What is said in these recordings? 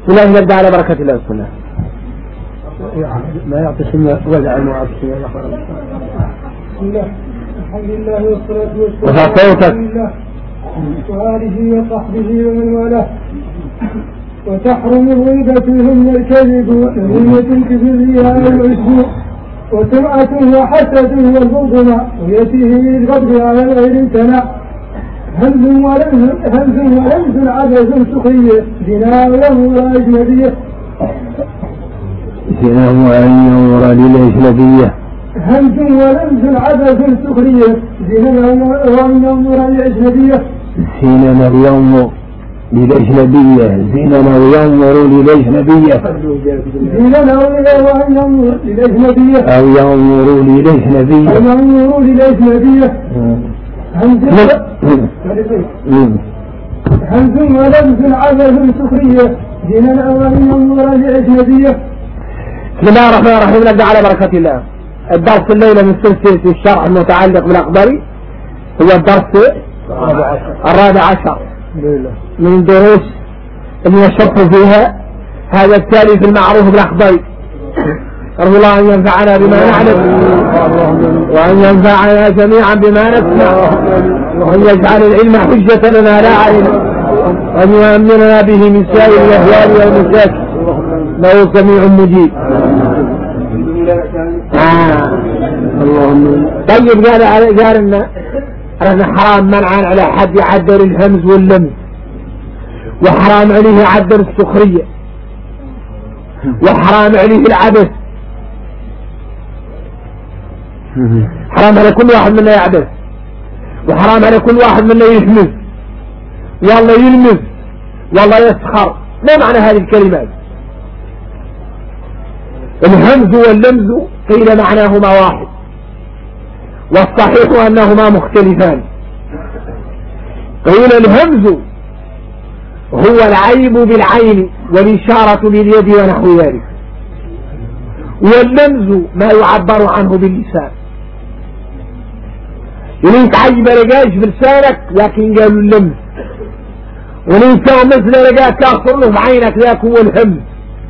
الله نبدأ على بركة الله بسم الله. ما يعطي سنة وزع المعاصي. بسم الله الحمد لله والصلاة والسلام وآله وصحبه ومن والاه. وتحرم الغيبة فيهم الكذب ونية الكبرياء والعجب وسمعة وحسد والبغض ويأتيه بالفضل على الغير امتنع همز ولمز عبث سخرية زنا ولا أجنبية زنا ولا للأجنبية همز ولمز عبث سخرية زنا ولا أجنبية زنا اليوم للأجنبية زيننا وينظر للأجنبية زيننا وينظر للأجنبية أو ينظر للأجنبية همز ولمز عبث سخرية زيننا وينظر للأجنبية. بسم الله الرحمن الرحيم. نبدأ على بركة الله. الدرس الليلة من سلسلة الشرح المتعلق بالأخبار هو الدرس 14 من الدروس اللي نشرح فيها هذا التالي في المعروف بالأخبار. أرجو الله أن ينفعنا بما نعلم وأن ينفعنا جميعا بما نسمع وأن يجعل العلم حجة لنا لا علينا وأن يؤمننا به من سائر الأهوال والمشاكل له سميع مجيب. طيب قال لنا حرام منعا على حد يعدل الهمز واللمز وحرام عليه يعدل السخرية وحرام عليه العبث. حرام على كل واحد منا يعبث وحرام على كل واحد منا يهمز والله يلمز والله يسخر. ما معنى هذه الكلمات؟ الهمز واللمز قيل معناهما واحد والصحيح أنهما مختلفان. قيل الهمز هو العيب بالعين والإشارة باليد ونحو ذلك واللمز ما يعبر عنه باللسان. وليك عيب لقاش بلسانك لكن قالوا اللمز وليك مثل لقاك كاصر له بعينك ذاك هو الهمز.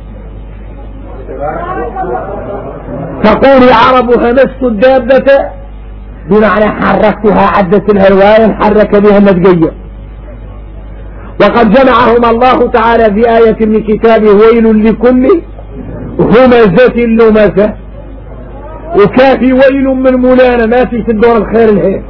تقول العرب همست الدابة بمعنى حركتها عدت الهرواية حرك بها النتجية. وقد جمعهما الله تعالى في آية من كتابه ويل لكل همزة لمزة وكافي ويل من مولانا ما في الدور الخير الهين.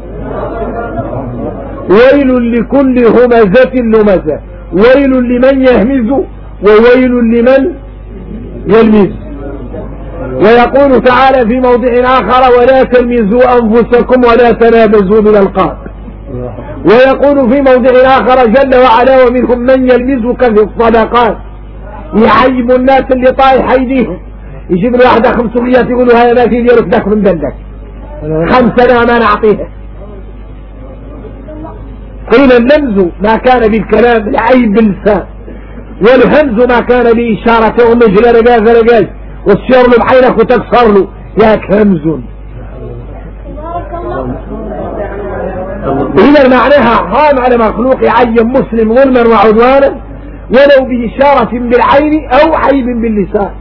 ويل لكل همزة لمزة ويل لمن يهمز وويل لمن يلمز. ويقول تعالى في موضع آخر ولا تلمزوا أنفسكم ولا تنابزوا بالألقاب. ويقول في موضع آخر جل وعلا ومنهم من يلمزك في الصدقات يعيب الناس اللي طايح أيديهم يجيب له واحدة 500 يقولوا هذا ما في ديرك ذاك من دندك 5 ما نعطيها. قيل اللمز ما كان بالكلام العيب باللسان والهمز ما كان بإشارة ومجل رقاز وتشير له بعينك وتكسر له ياك همز. إذا معناها حرام على مخلوق يعين مسلم ظلما وعدوانا ولو بإشارة بالعين أو عيب باللسان.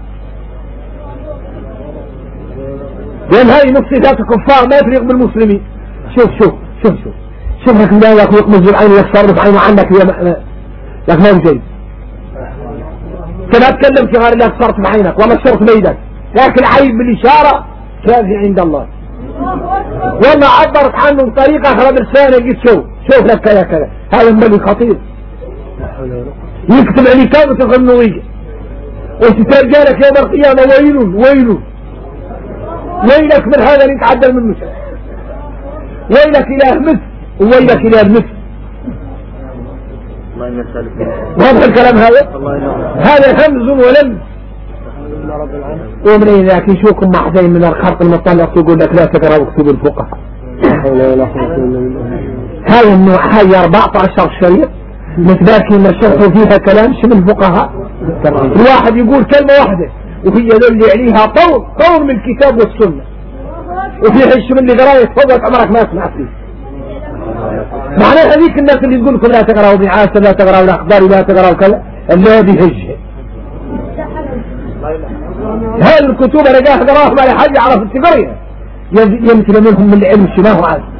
لأن هذه مصيبات الكفار ما تليق بالمسلمين. شوف لك لا ياك يقمز بالعين ويكسر له بعينه عنك لك ما بجيد كما تكلم في غير الله كسرت بعينك ولا شرط بيدك لكن عيب بالإشارة كافي عند الله. والله عبرت عنه بطريقة أخرى بلسانه قلت شوف لك كذا هذا الملك خطير يكتب عليك وتغنى ويجي وتترجالك يوم القيامة ويلك من هذا اللي يتعدل منه ويلك إله مثل وويلك إله المثل. واضح الكلام هذا همز ولمز. ومن ذاك يشوكم مع زي من الخط المطلق يقول لك لا تقرأ واكتب الفقهاء. هذا النوع هاي 14 شريط مثباكي ان الشرح فيها كلام شبه الفقهاء. الواحد يقول كلمة واحدة وهي اللي عليها طور من الكتاب والسنة وفيها الشبه اللي قراية فوقك عمرك ما سمعت فيه. معناها هذيك الناس اللي تقول لكم لا تقرأوا بعاسة لا تقرأوا الأخبار لا تقرأوا كذا الذي هجه هذه الكتب انا جاه قراها ما حد يعرف التقريه يمكن منهم من العلم ما هو عاد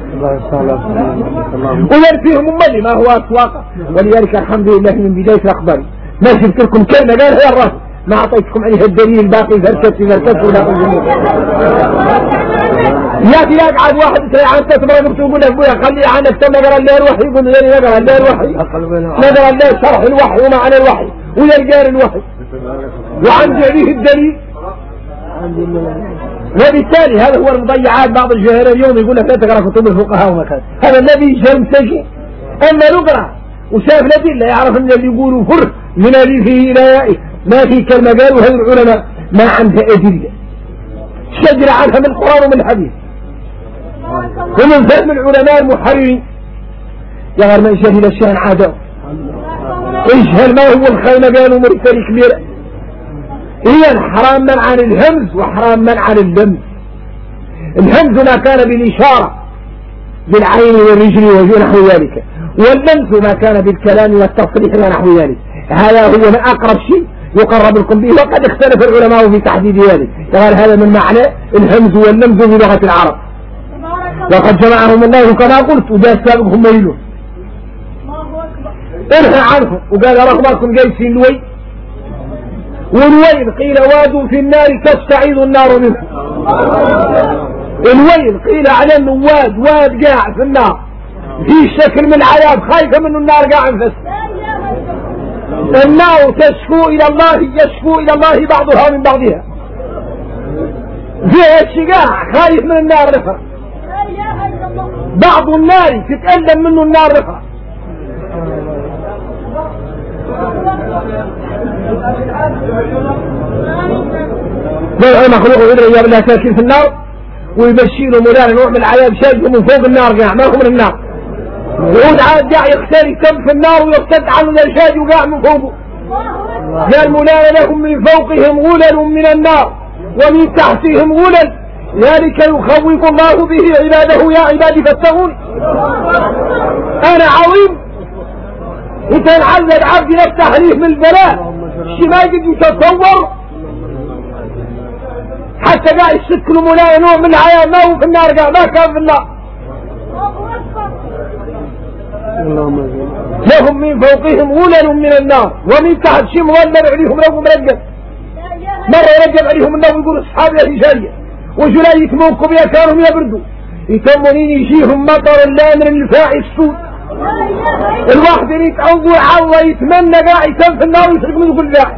ويرفيهم ملي ما هو اسواقه. ولذلك الحمد لله من بدايه الاخبار ما جبت لكم كلمه قالها يا الراس ما اعطيتكم عليها الدليل باقي فركت ولا ياتي يقعد واحد عن تتبرع تقول له ابويا خلي عنك تم نقرا الليل وحي يقول لي نقرا الليل وحي نقرا الليل شرح الوحي ومعنى الوحي ويلقى الوحي وعن عليه الدليل. وبالتالي هذا هو المضيعات. بعض الجاهلين اليوم يقول لك لا تقرا كتب الفقهاء ومكان هذا الذي جرم سجي. اما نقرا وشاف الادله يعرف ان اللي يقولوا فر من الفه الى يائه ما في كلمه قالوا هذه العلماء ما عندها ادله شجر عنها من القران ومن الحديث ومن فهم العلماء المحررين. يا غير من جهل الشان عاده اجهل ما هو الخيمه قالوا مرسل كبير. هي حرام من عن الهمز وحرام من عن اللمز. الهمز ما كان بالإشارة بالعين والرجل ونحو ذلك واللمز ما كان بالكلام والتصريح ونحو ذلك. هذا هو من أقرب شيء يقرب لكم به وقد اختلف العلماء في تحديد ذلك. قال هذا من معنى الهمز واللمز في لغة العرب وقد جمعهم الله كما قلت وجاء سابقهم ميلون انهى عنهم وقال رغبكم جيسين لوي والويل قيل واد في النار تستعيذ النار منه. الويل قيل على انه واد قاع في النار في شكل من العذاب خايفه منه النار قاع انفس. النار تشكو الى الله بعضها من بعضها فيها الشقاع خايف من النار رفع. بعض النار تتألم منه النار رفع. لا مخلوق يدري يبلغ ساكن في النار ويمشيله مولانا نوع من العذاب شايفه من فوق النار قاع ما هو من النار يعود عاد قاع يختاري كم في النار ويرتد عنه الشاج وقاع من فوقه. قال مولانا لهم من فوقهم غلل من النار ومن تحتهم غلل ذلك يخوف الله به عباده يا عبادي فاتقون. انا عظيم انت نعذب عبدي للتحريف من البلاء شي ما يجد يتصور حتى قاعد يشكلوا مولانا نوع من الحياة ما هو في النار قاع ما كان في النار. لهم من فوقهم غلل من النار ومن تحت شي مغلل عليهم رب مرقب. مرة يرقب عليهم النار ويقول اصحابي يا رجالية وجلا يتموكم يا كانوا يبردوا يتمنين يجيهم مطر اللامر الفاعي السود. الواحد اللي يتعوضوا الله يتمنى قاعد يتم في النار ويسرق منه كل ذا.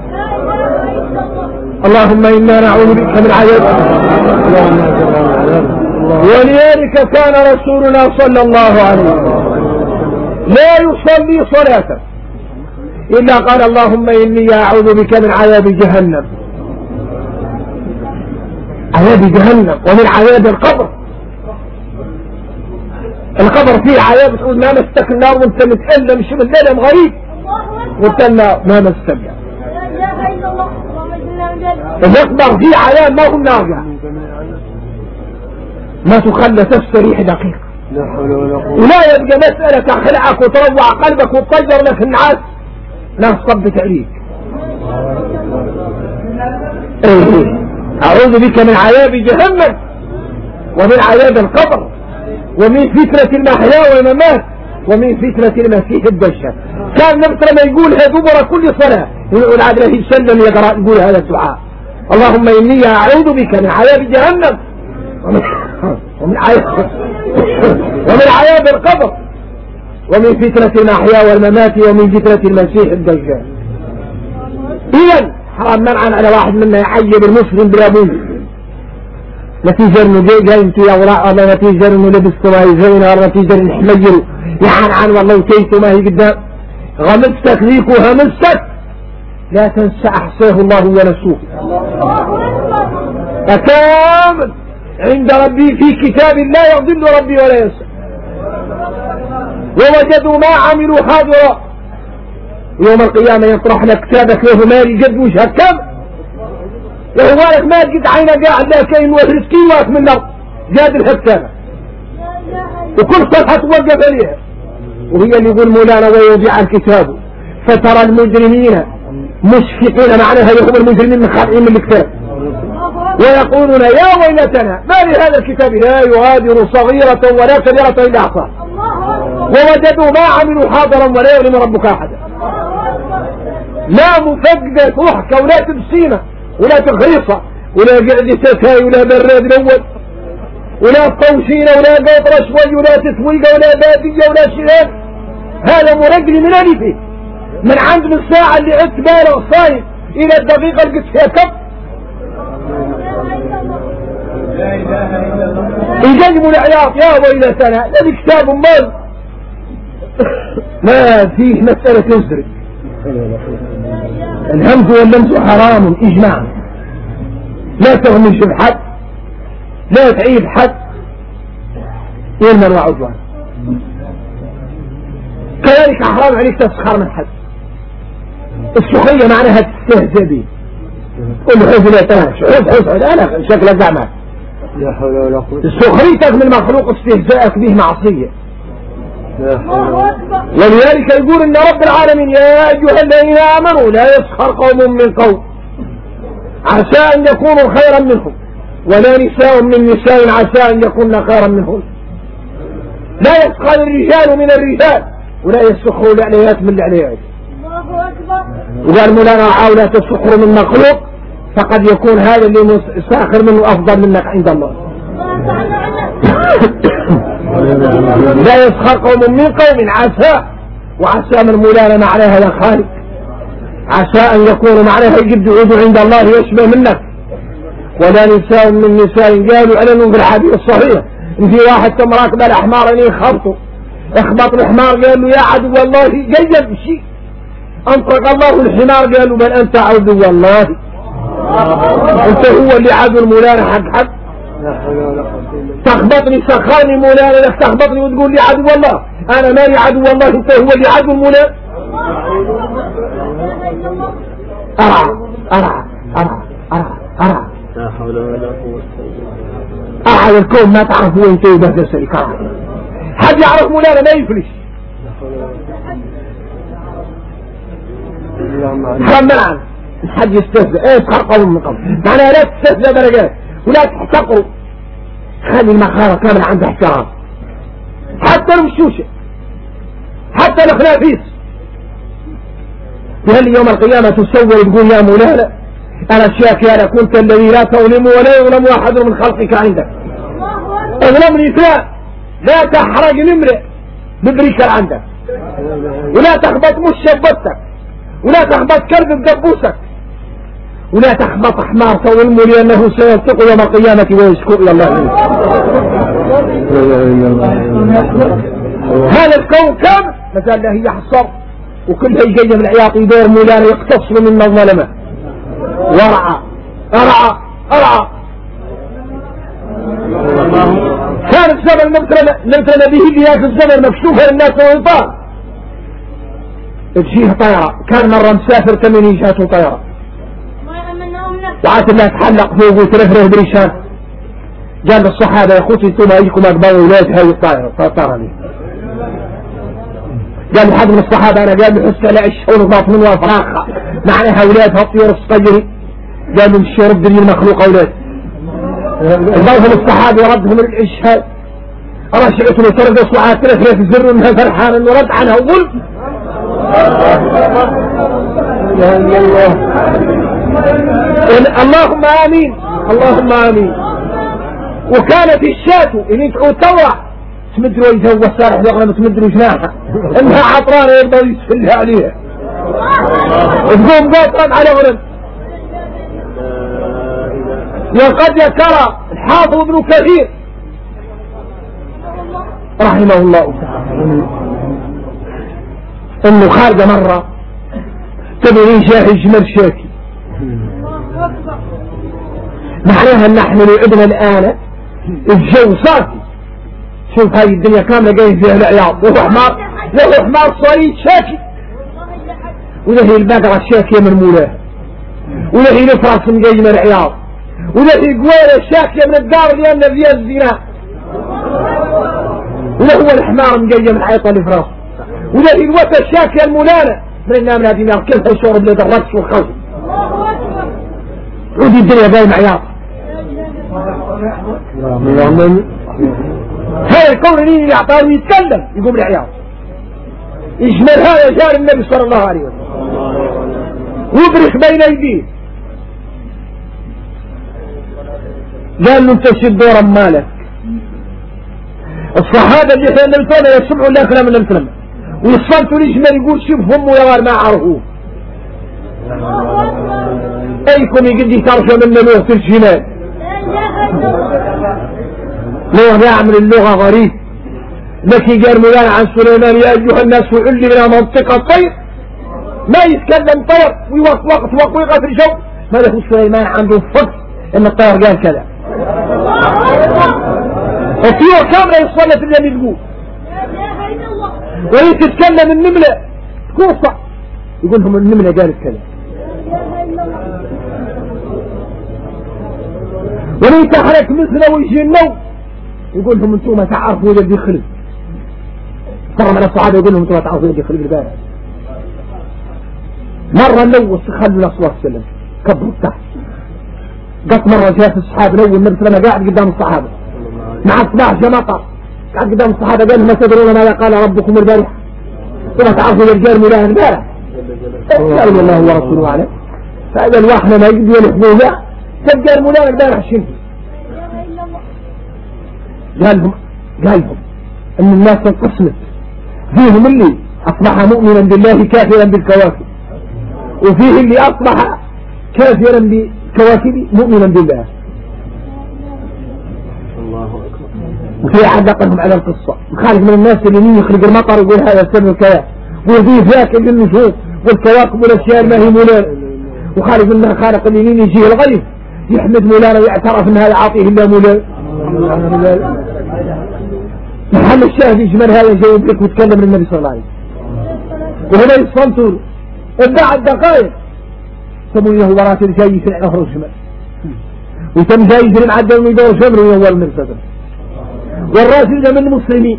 اللهم إنا نعوذ بك من عذاب. ولذلك كان رسولنا صلى الله عليه وسلم لا يصلي صلاة إلا قال اللهم إني أعوذ بك من عذاب جهنم. عذاب جهنم ومن عذاب القبر. القبر فيه عذاب تقول ما مستك النار وانت متألم شو الألم غريب وانت النار ما مستك. الأكبر فيه عذاب ما هو النار ما تخلى تستريح دقيقة ولا يبقى مسألة تخلعك وتروع قلبك وتطير لك النعاس ناس صبت عليك. أعوذ بك من عذاب جهنم ومن عذاب القبر ومن فتنة المحيا والممات ومن فتنة المسيح الدجال. كان نبي لما يقولها دبر كل صلاة يقول عبد الله سلم يقرأ يقول هذا الدعاء اللهم إني أعوذ بك من عذاب جهنم ومن عذاب القبر ومن فتنة المحيا والممات ومن فتنة المسيح الدجال. إذن حرام منعا على واحد منا يعيب المسلم بالأبوه نتيجة انه جاي انتو يا وراء الله نتيجة انه لبستو ما يزينها نتيجة انه حميرو يحان عن والله وكيتو ما هي قدام غمستك ذيك وهمستك لا تنسى احصيه الله ونسوه فكامل عند ربي في كتاب لا يضل ربي ولا ينسى ووجدوا ما عملوا حاضرا يوم القيامة يطرح لك كتابك له مالي جد وجهك كامل يهوالك ما تجد عينك قاعد لا كاين وثلث كيلوات من الارض جاد الحكامة وكل صفحة توقف عليها وهي اللي يقول مولانا ويوضع الكتاب فترى المجرمين مشفقين معناها يهم المجرمين من خارقين من الكتاب ويقولون يا ويلتنا ما لهذا الكتاب لا يغادر صغيرة ولا كبيرة إلا أحصاها ووجدوا ما عملوا حاضرا ولا يظلم ربك أحدا. لا مفقدة تضحك ولا تبسيمة ولا تغريصة ولا قعدة ولا براد الأول ولا طوشينة ولا قطرة شوي ولا تسويقة ولا بادية ولا شيئا. هذا مرجل من ألفه من عند من الساعة اللي عدت بالغ صايم إلى الدقيقة اللي قلت فيها كم يجنبوا العياط يا ويلتنا. الذي كتاب مال ما فيه مسألة يسرق. الهمز واللمس حرام إجماعا. لا تغمش بحد لا تعيب حد يرمى وعدوان. كذلك حرام عليك تسخر من حد. السخرية معناها تستهزئ به. قل له حوز لا تنهش حوز أنا شكلك دعمك. سخريتك من المخلوق استهزاءك به معصية. ولذلك يقول إن رب العالمين يا أيها الذين آمنوا لا يسخر قوم من قوم عسى أن يكونوا خيرا منهم ولا نساء من نساء عسى أن يكون خيرا منهم. لا يسخر الرجال من الرجال ولا يسخروا العليات من العليات. وقال مولانا لا تسخروا من مخلوق فقد يكون هذا اللي ساخر منه أفضل منك عند الله. لا يسخر قوم من قوم عسى وعسى من مولانا معناها يا خالق عسى أن يكون معناها يجب عود عند الله يشبه منك. ولا نساء من نساء قالوا أعلنوا بالحديث الصحيح إن في واحد كم راكب الأحمار أن يخبطوا اخبط الحمار قال له يا عدو الله جيب شيء أنطق الله الحمار قال له بل أنت عدو الله أنت هو اللي عدو المولانا حق تخبطني سخرني مولانا لك تخبطني وتقول لي عدو الله. أنا مالي عدو الله أنت هو اللي عدو المولانا. أرى لا حول ولا قوة أحد الكون ما تعرفوا أنت وبهدس الكرام. حد يعرف مولانا ما يفلش. خمن عنه حد يستهزئ اسخر قوم من قوم معناها لا تستهزئ درجات ولا تحتقروا. خلي المخارة كامل عندها احترام حتى المشوشة حتى الخلافيس. وهل يوم القيامة تسول تقول يا مولانا أنا أشياك يا كنت الذي لا تظلم ولا يظلم أحد من خلقك عندك. اظلمني لا تحرق نمرئ ببريك عندك ولا تخبط مش شبتك ولا تخبط كلب بدبوسك ولا تخبط حمار تظلم لأنه سينطق يوم القيامة ويشكو إلى الله. هذا الكون كم مثلا له يحصر وكلها يجي من العياط يدور مولانا يقتصر من الظلمة. أرعى كان الزمن نمتلنا به بيات الزمن مكشوفة للناس ويطار تجيه طيارة. كان مرة مسافر كمين جاته طيارة وعاد الله تحلق فوق وترفره بريشان. قال للصحابة يا اخوتي انتم ايكم اكبر اولاد هاي الطائرة طارني. قال لحد من الصحابة انا قال لحسة لعش ونضاف من وفراخها معناها اولادها الطيور الصغيرة. قال لهم الشرب دي المخلوق اولاد. ضربهم الصحابة وردهم العشاء رشعت له ترقص وعاد ترفره الزر انها فرحان انه رد عنها وقل يا الله اللهم آمين اللهم آمين. وكانت الشاة اللي يدعو تورع تمدروا يتهوى السارح يغلب تمدروا جناحها انها عطرانة يرضوا يسفلها عليها تقوم قاطرا على غرب. وقد يكرى الحافظ ابن كثير رحمه الله تعالى انه خارج مرة تبعي شاهي جمر شاكي معناها ان نحن نعدنا الان الجو صافي. شوف هاي الدنيا كاملة جاي فيها العياط وهو حمار صريد شاكي وله البقرة شاكية من مولاه وله الفرس جاي من العياط وله قويرة شاكية من الدار لأن فيها الزنا وله الحمار مجاية من عيطة الفرس وله الوفى شاكية المولانة من النام لا دينار كلها شرب لدى الرقص والخوف. ودي الدنيا جاي معياط هذا الكون اللي يعطاه يتكلم يقوم العياض يشمل هذا جار النبي صلى الله عليه وسلم ويبرك بين ايديه قال له انت شد دورا مالك. الصحابة اللي سلمتونا يسمعوا الله كلام النبي صلى الله عليه وسلم ويصفنتوا الجمال يقول شوفهم ويا ما عرفوه ايكم يقدي ترجم من نوح في الجمال نوح يعمل اللغة غريب لكي قال مولانا عن سليمان يا ايها الناس علمنا منطق الطير ما يتكلم طير ويوقف في الجو ما له سليمان عنده فقه ان الطير قال كذا الطيور كاملة يصلى في اليمين يقول وهي تتكلم النملة كوفة يقول لهم النملة قالت كذا وهي تحرك مثله ويجي النوم يقول لهم انتم ما تعرفوا الذي خلق ترى من الصحابة يقول لهم انتم ما تعرفوا الذي خلق البارح مرة نوس خلوا الأصوات سلم كبروا تحت قط مرة جاء الصحابة نوي النبي صلى الله عليه وسلم قاعد قدام الصحابة مع الصباح جمطر قاعد قدام الصحابة قال ما تدرون ماذا قال ربكم البارحة ثم تعرفوا الرجال مولاه البارح قالوا الله ورسوله عليه فإذا الواحد ما يقدر يلحظوه لا تلقى المولاه البارح شنو قال لهم ان الناس انقسمت فيهم اللي اصبح مؤمنا بالله كافرا بالكواكب وفيه اللي اصبح كافرا بالكواكب مؤمنا بالله وفي احد نقلهم على القصة خالق من الناس اللي مين يخرج المطر يقول هذا سبب كذا وفيه ذاك اللي النجوم والكواكب والاشياء ما هي مولانا وخالق منها خالق اللي مين يجيه الغيث يحمد مولانا ويعترف ان هذا عاطيه الا مولانا محل الشاهد يجمل هذا جايب لك وتكلم من النبي صلى الله عليه وسلم وهنا يصمتوا بعد دقائق سموا له ورات الجاي يسرع نهر الشمال وتم جاي يجري معدل ويدور شمر ويول من صدر والراسل ده من المسلمين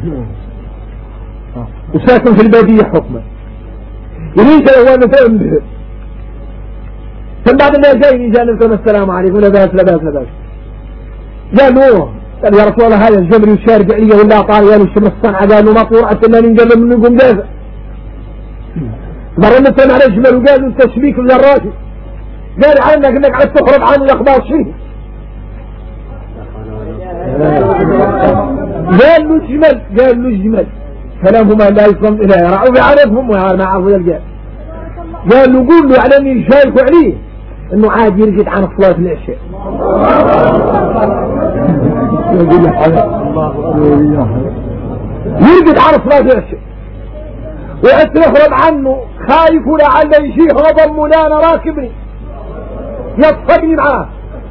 وساكن في البادية حكمه يريد هو مثلا به ثم بعد ما جاي جاء نبتم السلام عليكم لا باس لا باس لا باس قال له قال يا رسول الله هذا الجمر يشارك عليه ولا طاري قالوا الشمس الصنعة قالوا مطور حتى ما ننقل منكم دافع مرة نتهم على الجمل وقالوا التشبيك للراشد قال عنك انك عاد تخرج عنه الاخبار شيء قال له الجمل كلامهما لا يصم اليه رعوا بعرفهم وما عرفوا يلقى قال له قول له على اني شايف عليه انه عاد يرقد عن صلاة العشاء يرقد عن صلاة العشاء وعدت يهرب عنه خايف لعل يجيه غضب مولانا راكبني يصفقني معاه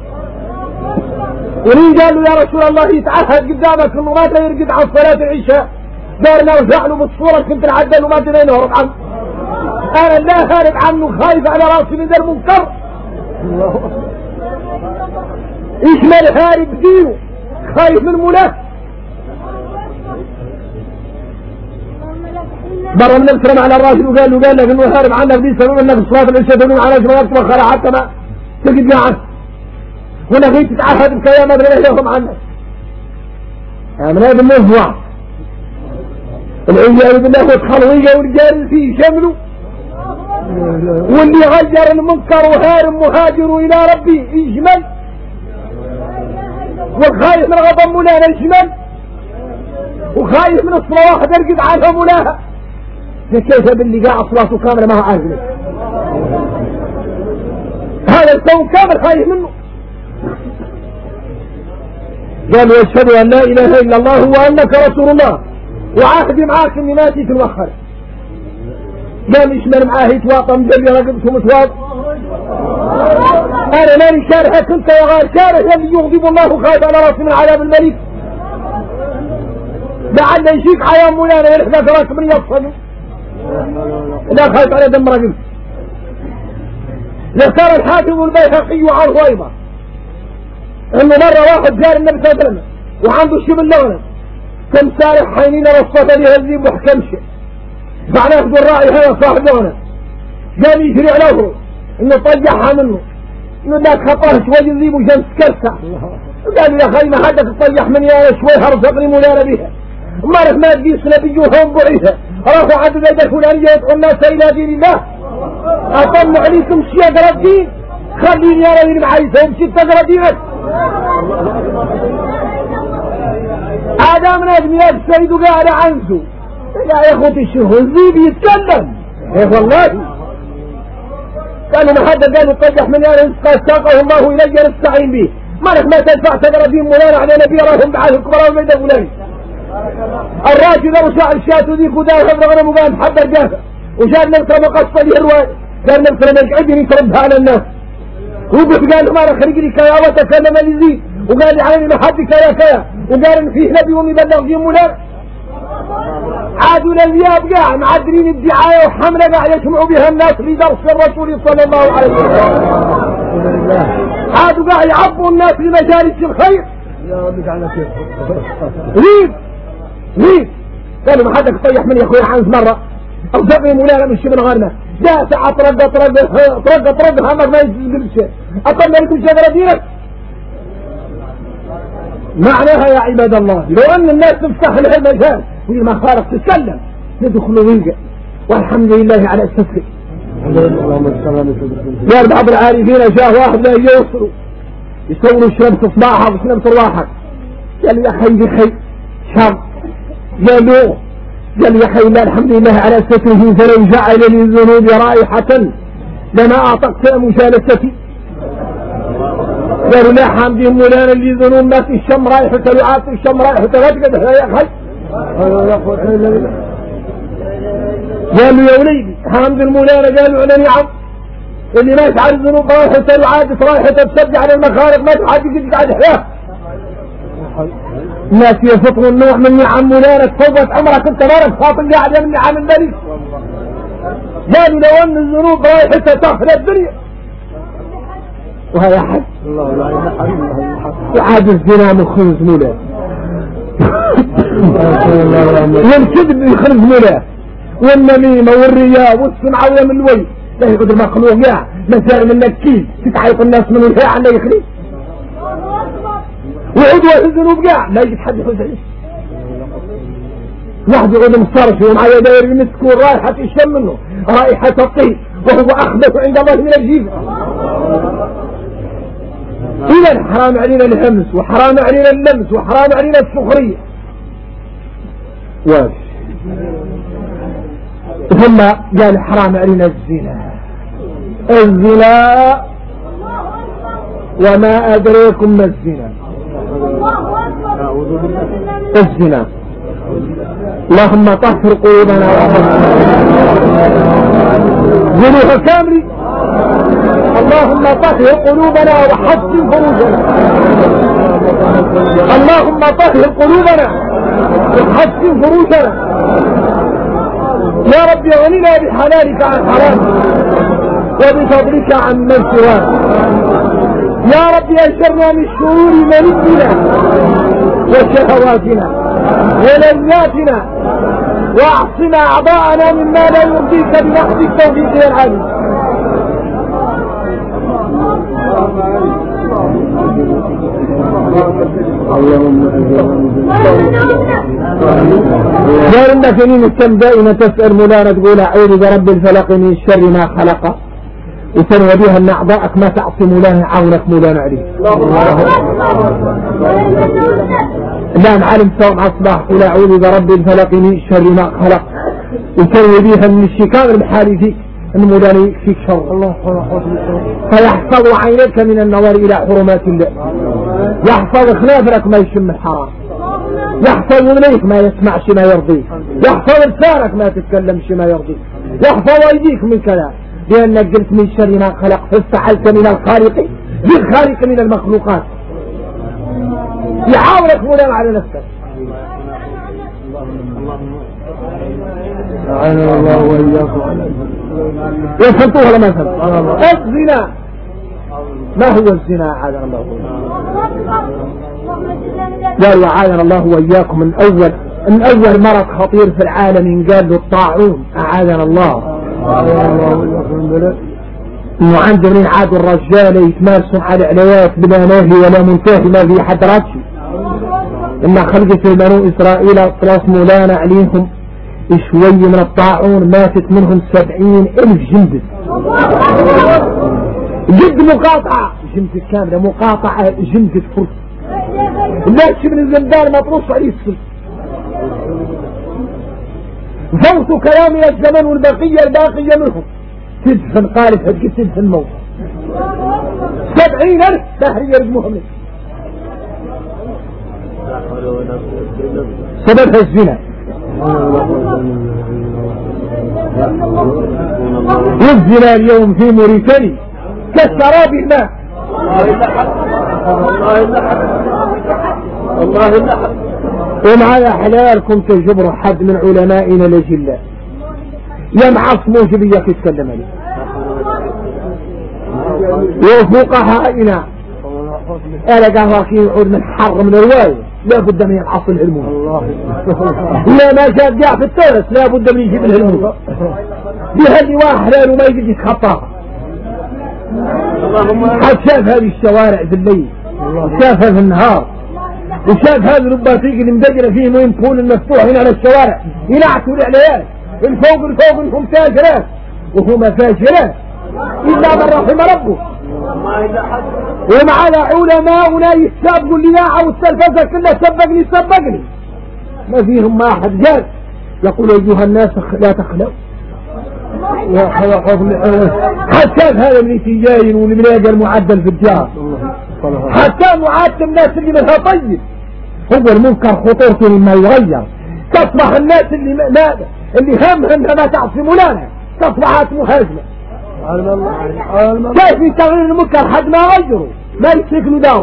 ولين قال له يا رسول الله يتعهد قدامك انه ما يرقد عن صلاة العشاء دار نرجع له بالصورة كنت نعدل وما تدين نهرب عنه انا لا هارب عنه خايف على راسي من ذا المنكر يشمل هارب دينه خايف من مولاه مرة من الكرم على الراجل وقال له قال لك انه هارب عنك دي سبب انك صلاة العشاء تقول على جمال تبخر حتى ما تجد معك وانا غيت تتعهد بكيامة بليهم عنك من هذا الموضوع العيال بالله والخلوية والرجال فيه شمله واللي غير المنكر وهارب مهاجر الى ربي يجمل والخايف من غضب مولانا يجمل وخايف من الصلاة واحد يرقد عنها مولاها كيف باللي قاع صلاته كاملة ما هو عارف هذا الكون كامل خايف منه قال واشهد ان لا اله الا الله وانك رسول الله وعاهدي معاك اني ما تيك الوخر قال يشمل معاه يتواطى مدلي رقبته متواطى انا ماني شارحك انت يا غير شارح الذي يغضب الله خايف على راسي من عذاب الملك لعل يشيك حياة مولانا يلحظك راك من يصفني لا خايف على دم رقبته ذكر الحاكم البيهقي عن غيبة انه مرة واحد جار النبي صلى الله عليه وسلم وعنده شبل لغنة كم سارح حينين وصفة لهذيب وحكم شيء بعد ياخذ الراعي هذا صاحب لغنة قال يجري على ظهره انه طيحها منه انه لا خطاه شوي يذيب وجنس كرسة قالوا يا خي ما حدك تطيح من يا شوي هرزقني مولانا بها ما عرف ما تقيس نبيهم بعيها راحوا عدوا ذي الفلانية يدعو الناس إلى دين الله أطلع عليكم شيء أقرأ الدين خليني يا رجل معيسهم شيء تقرأ دينك آدم نجم يا السيد قال عنه لا يا أخوتي الشيخ الزيب يتكلم إيه والله قالوا ما حد قالوا طيح من يا رزق ساقه الله إلي نستعين به مالك ما تدفع تقرأ دين مولانا على نبي راهم بعث الكبراء وميدا فلاني الراجل ذا وشاع الشاة ذيك وداه غنم وقال محضر جاهه وجاء نمسر مقصة لي الرواية قال نمسر مجعدني تردها على الناس وقلت قال ما رخرج لي كيا وتكلم لي وقال لي عيني ما حد كيا وقال ان فيه نبي ومبلغ دين مولانا عادوا للياب قاع معدلين الدعاية وحملة قاع يسمعوا بها الناس لدرس الرسول صلى الله عليه وسلم عادوا قاع يعبوا الناس لمجالس الخير ريد قالوا ما حدك طيح من يا اخوي عنز مرة او زقني مولانا من شبن غارنا جاء ساعة طرق همك ما يجب الشيء اطلع لكم شجرة دينك معناها يا عباد الله لو ان الناس تفتح لها المجال ويقول ما خالق تتكلم ندخل ويلقى والحمد لله على التسليم قال بعض العارفين جاء واحد لا يوصلوا يسوي شربت صباحها وشربت رواحك قال يا خي شر قال يا خي الله الحمد لله على ستره فلو جعل للذنوب رائحة لما أعطقت مجالستي قالوا لا حمد مولانا اللي ذنوب ما في الشم رائحة لعاط الشم رائحة غدقد يا خي قالوا يا وليدي حمد المولانا قالوا أنا نعم اللي ما يفعل الذنوب رائحة لعاط رائحة تسجع على المخارق ما تحد يجد قاعد حياه الناس يفطروا النوع من نعم مولانا تفوت عمرك انت مالك فاطن قاعد من نعم الملك قالوا لو ان الذنوب رايحة تخلى الدنيا وهذا حد وعاد الزنا مخرج مولانا والكذب يخرج مولانا والنميمة والرياء والسمعة ويم الوي لا يقدر مخلوق يا مسائل من النكيل تتعيط الناس من الهيع عنا يخرج وعدوة الذنوب قاع لا يجب حد يخرج عيش واحد يقول مصارش ومعايا داير المسك والرائحة الشم منه رائحة الطيب وهو أخبث عند الله من الجيفة إذا حرام علينا الهمس وحرام علينا اللمس وحرام علينا السخرية واش ثم قال حرام علينا الزنا وما أدريكم ما الزنا الزنا اللهم طهر قلوبنا زنوها كامري اللهم طهر قلوبنا وحسن فروجنا اللهم طهر قلوبنا وحسن فروجنا يا رب اغننا بحلالك عن حرامك وبفضلك عن من سواك يا رب أجرنا من شرور ملكنا وشهواتنا ولذاتنا واعصنا أعضاءنا مما لا يرضيك بنحو التوفيق والعافية قال انك من التمدائنا تسأل مولانا تقول اعوذ برب الفلق من شر ما خلق وتنوى بها ان اعضاءك ما تعصي مولانا عونك مولانا عليه لا معلم سواء اصبح قل اعوذ برب الفلق من شر ما خلق وتنوى بها ان الشكام المحالي فيك ان مولانا يكفيك شر الله فيحفظ عينيك من النظر الى حرمات الله يحفظ خنافرك ما يشم الحرام يحفظ اذنيك ما يسمعش ما يرضيك يحفظ لسانك ما تتكلمش ما يرضيك يحفظ ايديك من كلام لانك قلت من شر ما خلق فاستحلت من الخالق بالخالق من المخلوقات يعاونك مولانا على نفسك أعاننا الله وإياكم وفهمتوه ولا ما فهمتوه الزنا ما هو الزنا أعاذنا الله قال وعاذنا الله وإياكم من أول مرض خطير في العالم قال له الطاعون أعاذنا الله انه عند من عاد الرجال يتمارسوا على عليات بلا نهي ولا منتهي ما في حد راتشي. إن خلقت بنو إسرائيل طلاس مولانا عليهم شوي من الطاعون ماتت منهم 70,000 جندد. جد مقاطعة جندد كاملة مقاطعة جندد فرس. ليش من الزندان ما ترص عليه السلط. فوت كلام يا الزمن والبقية الباقية منهم تدفن قالت هدك تدفن موت 70,000 سهل يرجموهم لك سببها الزنا. والزنا اليوم في موريتانيا كالشراب الماء. ومع حلالكم تجبر حد من علمائنا الأجلاء يمعصموا جبية يتكلم عليه وفقهائنا قال قهوة يعود من حر من الرواية لا بد من يمعص العلمون. لا ما جاء جاء في التورس لا بد من يجيب العلمون بهذه واحد لانه ما يجي يتخطاها. حد شاف هذه الشوارع في الليل وشافها في النهار وشاف هذه الرباطيق اللي مدجرة فيه وين تكون المفتوح هنا على الشوارع ينعكوا الإعلانات الفوق انهم فاجرات وهم فاجرات إلا من رحم ربه. ومعنا علماؤنا يتسابقوا اللياعة والتلفزة كلها سبقني ما فيهم ما أحد جاء يقول أيها الناس لا تخلوا حتى هذا من يتجاين ومن يلاقى المعدل في الديار حتى معادل الناس اللي منها طيب هو المنكر خطورته لما يغير. تصبح الناس اللي همها انها ما تعصي مولانا تصبحات مهاجمة. كيف يتغير المنكر حد ما غيره ما يشكلوا داو.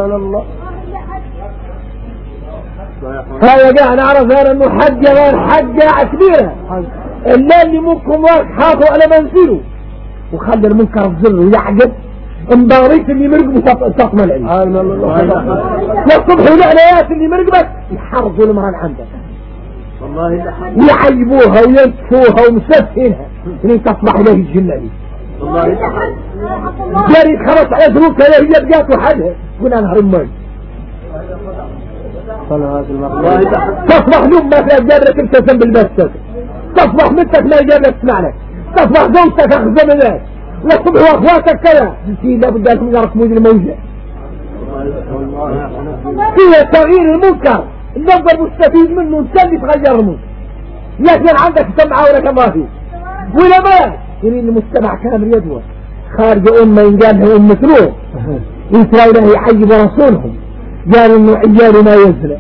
هذا قاعد نعرف هذا انه حجة غير حجة كبيرة الا اللي ممكن واقف حاطوا على منزله وخلى المنكر الزر ويعجب انباريت اللي مرقبه تطمل عليه والصبح والعليات اللي مرقبت يحرضوا المرأة عندك ويعيبوها وينتفوها ومسفينها اللي تصبح له الجنة دي جاري خرص على ذروك هي بقات وحدها قلنا نهر المال تصبح لهم ما فيها جارة تلتزم بالبسة تصبح مثلك ما جارة تسمع لك تصبح زوجتك أخذ منك والصبح واخواتك كذا في لابد أن يعرف مدير الموجة فيها تغيير المنكر النظر مستفيد منه انت اللي تغير المنكر لكن عندك سمعة ولا كما فيه ولا ما يريد المجتمع كامل يدوى خارج أمة ينقال له أمة روح إسرائيل له يعيب رسولهم قالوا إنه عيال ما يزنى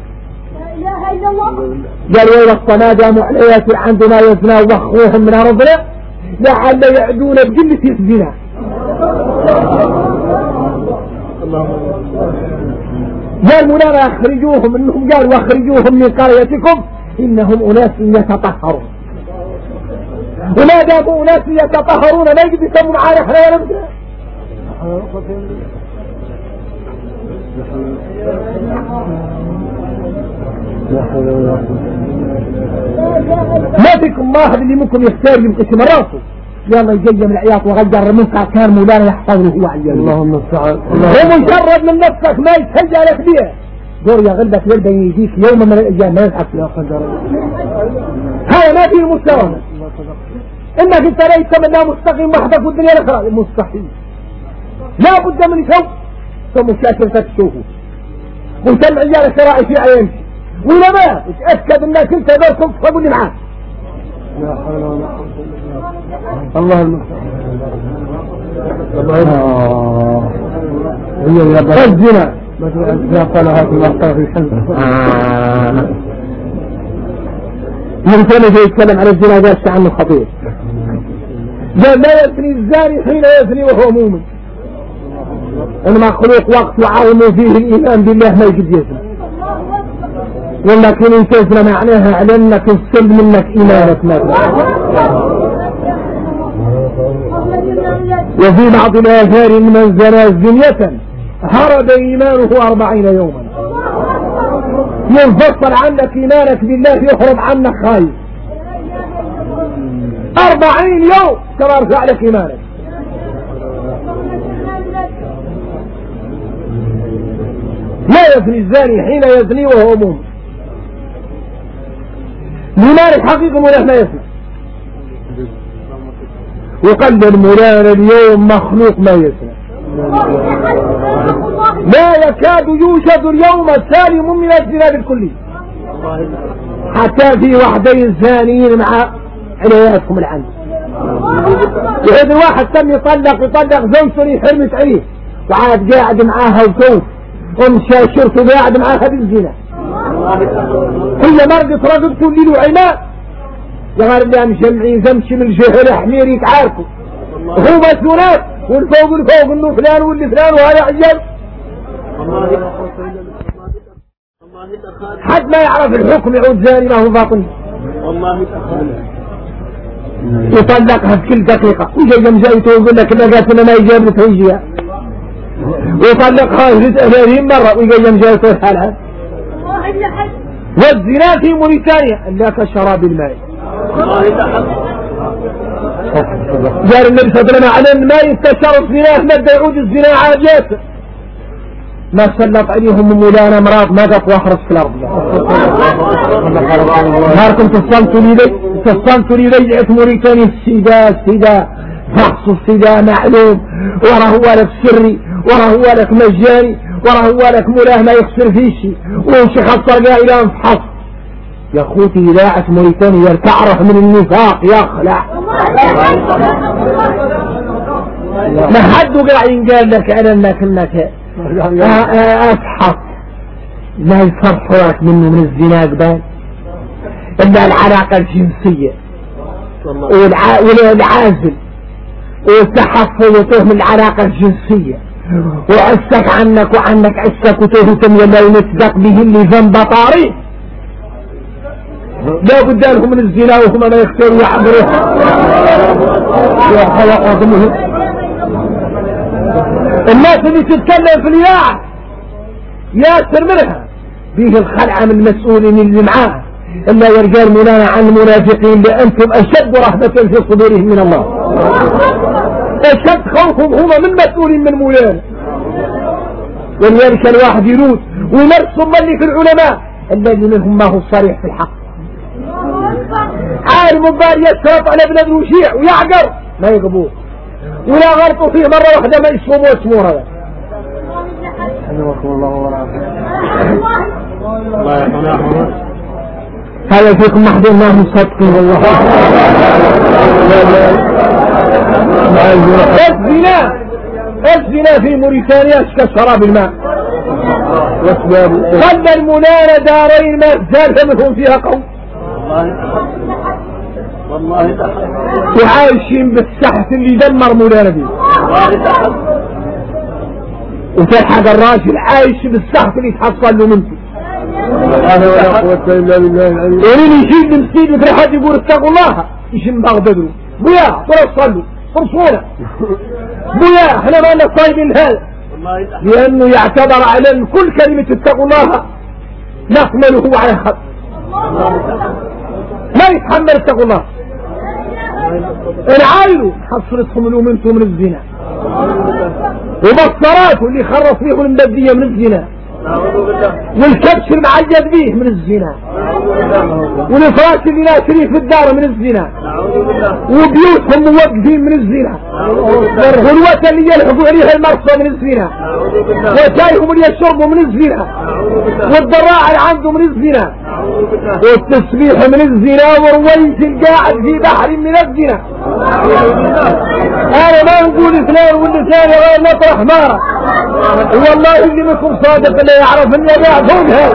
قالوا إلى الصنادة معليات عندما يزنى وأخوهم من أرضنا لعل يعدون بجلة الزنا. قال مولانا اخرجوهم انهم قالوا واخرجوهم من قريتكم انهم اناس يتطهرون وما داموا اناس يتطهرون لا يجب يسموا معانا احنا ولا نبدا ما فيكم واحد اللي ممكن يختار يمكن راسه يلا يجي من العياط وغير منك كان مولانا يحفظه هو عيال اللهم استعان ومجرد من نفسك ما يتهجى لك بيه دور يا غلبك يرضى يجيك يوم من الايام ما يضحك يا قدر هذا ما فيه مستوى انك انت لا يتمنى مستقيم وحدك والدنيا الاخرى مستحيل لا بد من شوف ثم شاشرتك تشوفه وسمع عيال شرائع في عينك ولا ما اتاكد انك انت ذا صدق اللي معاك لا حول ولا قوه الله المستعان الزنا ما قال هذا المقطع في الحمد من ثاني يتكلم عن الزنا قال عنه خطير قال لا يزني الزاني حين يزني وهو مؤمن انما خلوق وقت وعاونوا فيه الايمان بالله ما يجب يزني ولكن ان تزنى معناها على انك السلب منك ايمانك ما وفي بعض الآثار من زنا زنية هرب إيمانه 40 يوما ينفصل عنك إيمانك بالله يهرب عنك خايف 40 يوم كما ارفع لك إيمانك يزني الزاني حين يزني وهو مؤمن. لمالك حقيقة مولانا ما يزني، وقال المولانا اليوم مخلوق ما يزني، لا يكاد يوجد اليوم سالم من الزنا بالكلي، حتى في وحدين زانيين مع عناياتكم العنز. وهذا واحد تم يطلق زوجته حرمت عليه وعاد قاعد معاها وزوج ومشاشرته قاعد معاها بالزنا، هي مرقت رقبته الليل وعماء يغار لها مجمعين زمشي من الجهل حمير يتعاركوا، هو مسؤولات والفوق انه فلان واللي فلان وهذا عيال، حد ما يعرف الحكم يعود زاني ما هو باطني. يطلقها في كل دقيقة ويجي مجايته ويقول لك ما قالت ما يجاب لتوجيها، ويطلقها 30 مرة ويجي مجايته يسألها. والزنا في موريتانيا إلا كشراب الماء. قال النبي صلى الله عليه وسلم على الماء يستشار الزنا مد يعود الزنا عاجات، ما سلط عليهم مولانا مراد ما قط واحرص في الأرض. نهاركم تصنتوا لي رجعت موريتانيا السيدة فحص السيدة معلوم، وراه هو لك سري، وراه هو لك مجاني، وراه هو لك مولاه ما يخسر فيه وشي خسر قائلان فحص. يا اخوتي إذاعة موريتانيا تعرف من النفاق يخلع، ما حد قاعد قال لك أنا انك أفحص لا يفرحوك منه من الزنا قبال إلا العلاقة الجنسية والعازل والتحفظ وتوه من العلاقة الجنسية وعسك عنك وعنك عسك وتوه تمية لو نتدق به اللي ذنب طاري لا بد لهم من الزنا وهم ما يختاروا يعبروه. الناس اللي تتكلم في الإذاعة ياسر منها به الخلعة من المسؤولين اللي معاه، إلا يرجال مولانا عن المنافقين لأنتم أشد رهبة في صدورهم من الله، أشد خوفهم هم من مسؤول من مولانا. ولذلك الواحد يرود ويمرسوا اللي في العلماء الذي منهم ما هو صريح في الحق، عالم بار يشرط على ابن الوشيع ويعقر ما يقبوه ولا غلطوا فيه مرة واحدة ما يسموه واسموه. هذا هذا فيكم محضر ما هم صدقين والله. الزنا في موريتانيا كشراب الماء، خلى المنانة دارين ما زال منهم فيها قوم وعايشين بالسحت اللي دمر مولانا بيه، وتلحق الراجل عايش بالسحت اللي يتحصل له منه. ولا قوة إلا بالله العلي. ولين يشيل المسجد وفي حد يقول اتقوا الله يشم بغدادو بويا صلوا صلونا بويا احنا ما لنا طيبين هذا، لأنه يعتبر على كل كلمة اتقوا الله نحمله على خط ما يتحمل اتقوا الله. العائلوا حصلتهم لهم انتم من الزنا، وبصراته اللي خرص فيه المبدية من الزنا، والكبش المعجد به من الزنا، والفراش اللي ناشريه في الدار من الزنا، وبيوتهم موقفين من الزنا، والوتن اللي يلحقوا عليها المرصى من الزنا، وشايهم اللي يشربوا من الزنا، والضراعة اللي عنده من الزنا، والتسبيح من الزنا، والرويس القاعد في بحر من الزنا. انا ما نقول اثنان واللسان غير مطرح مارة، والله اللي منكم صادق لا يعرف ان يبيعونها.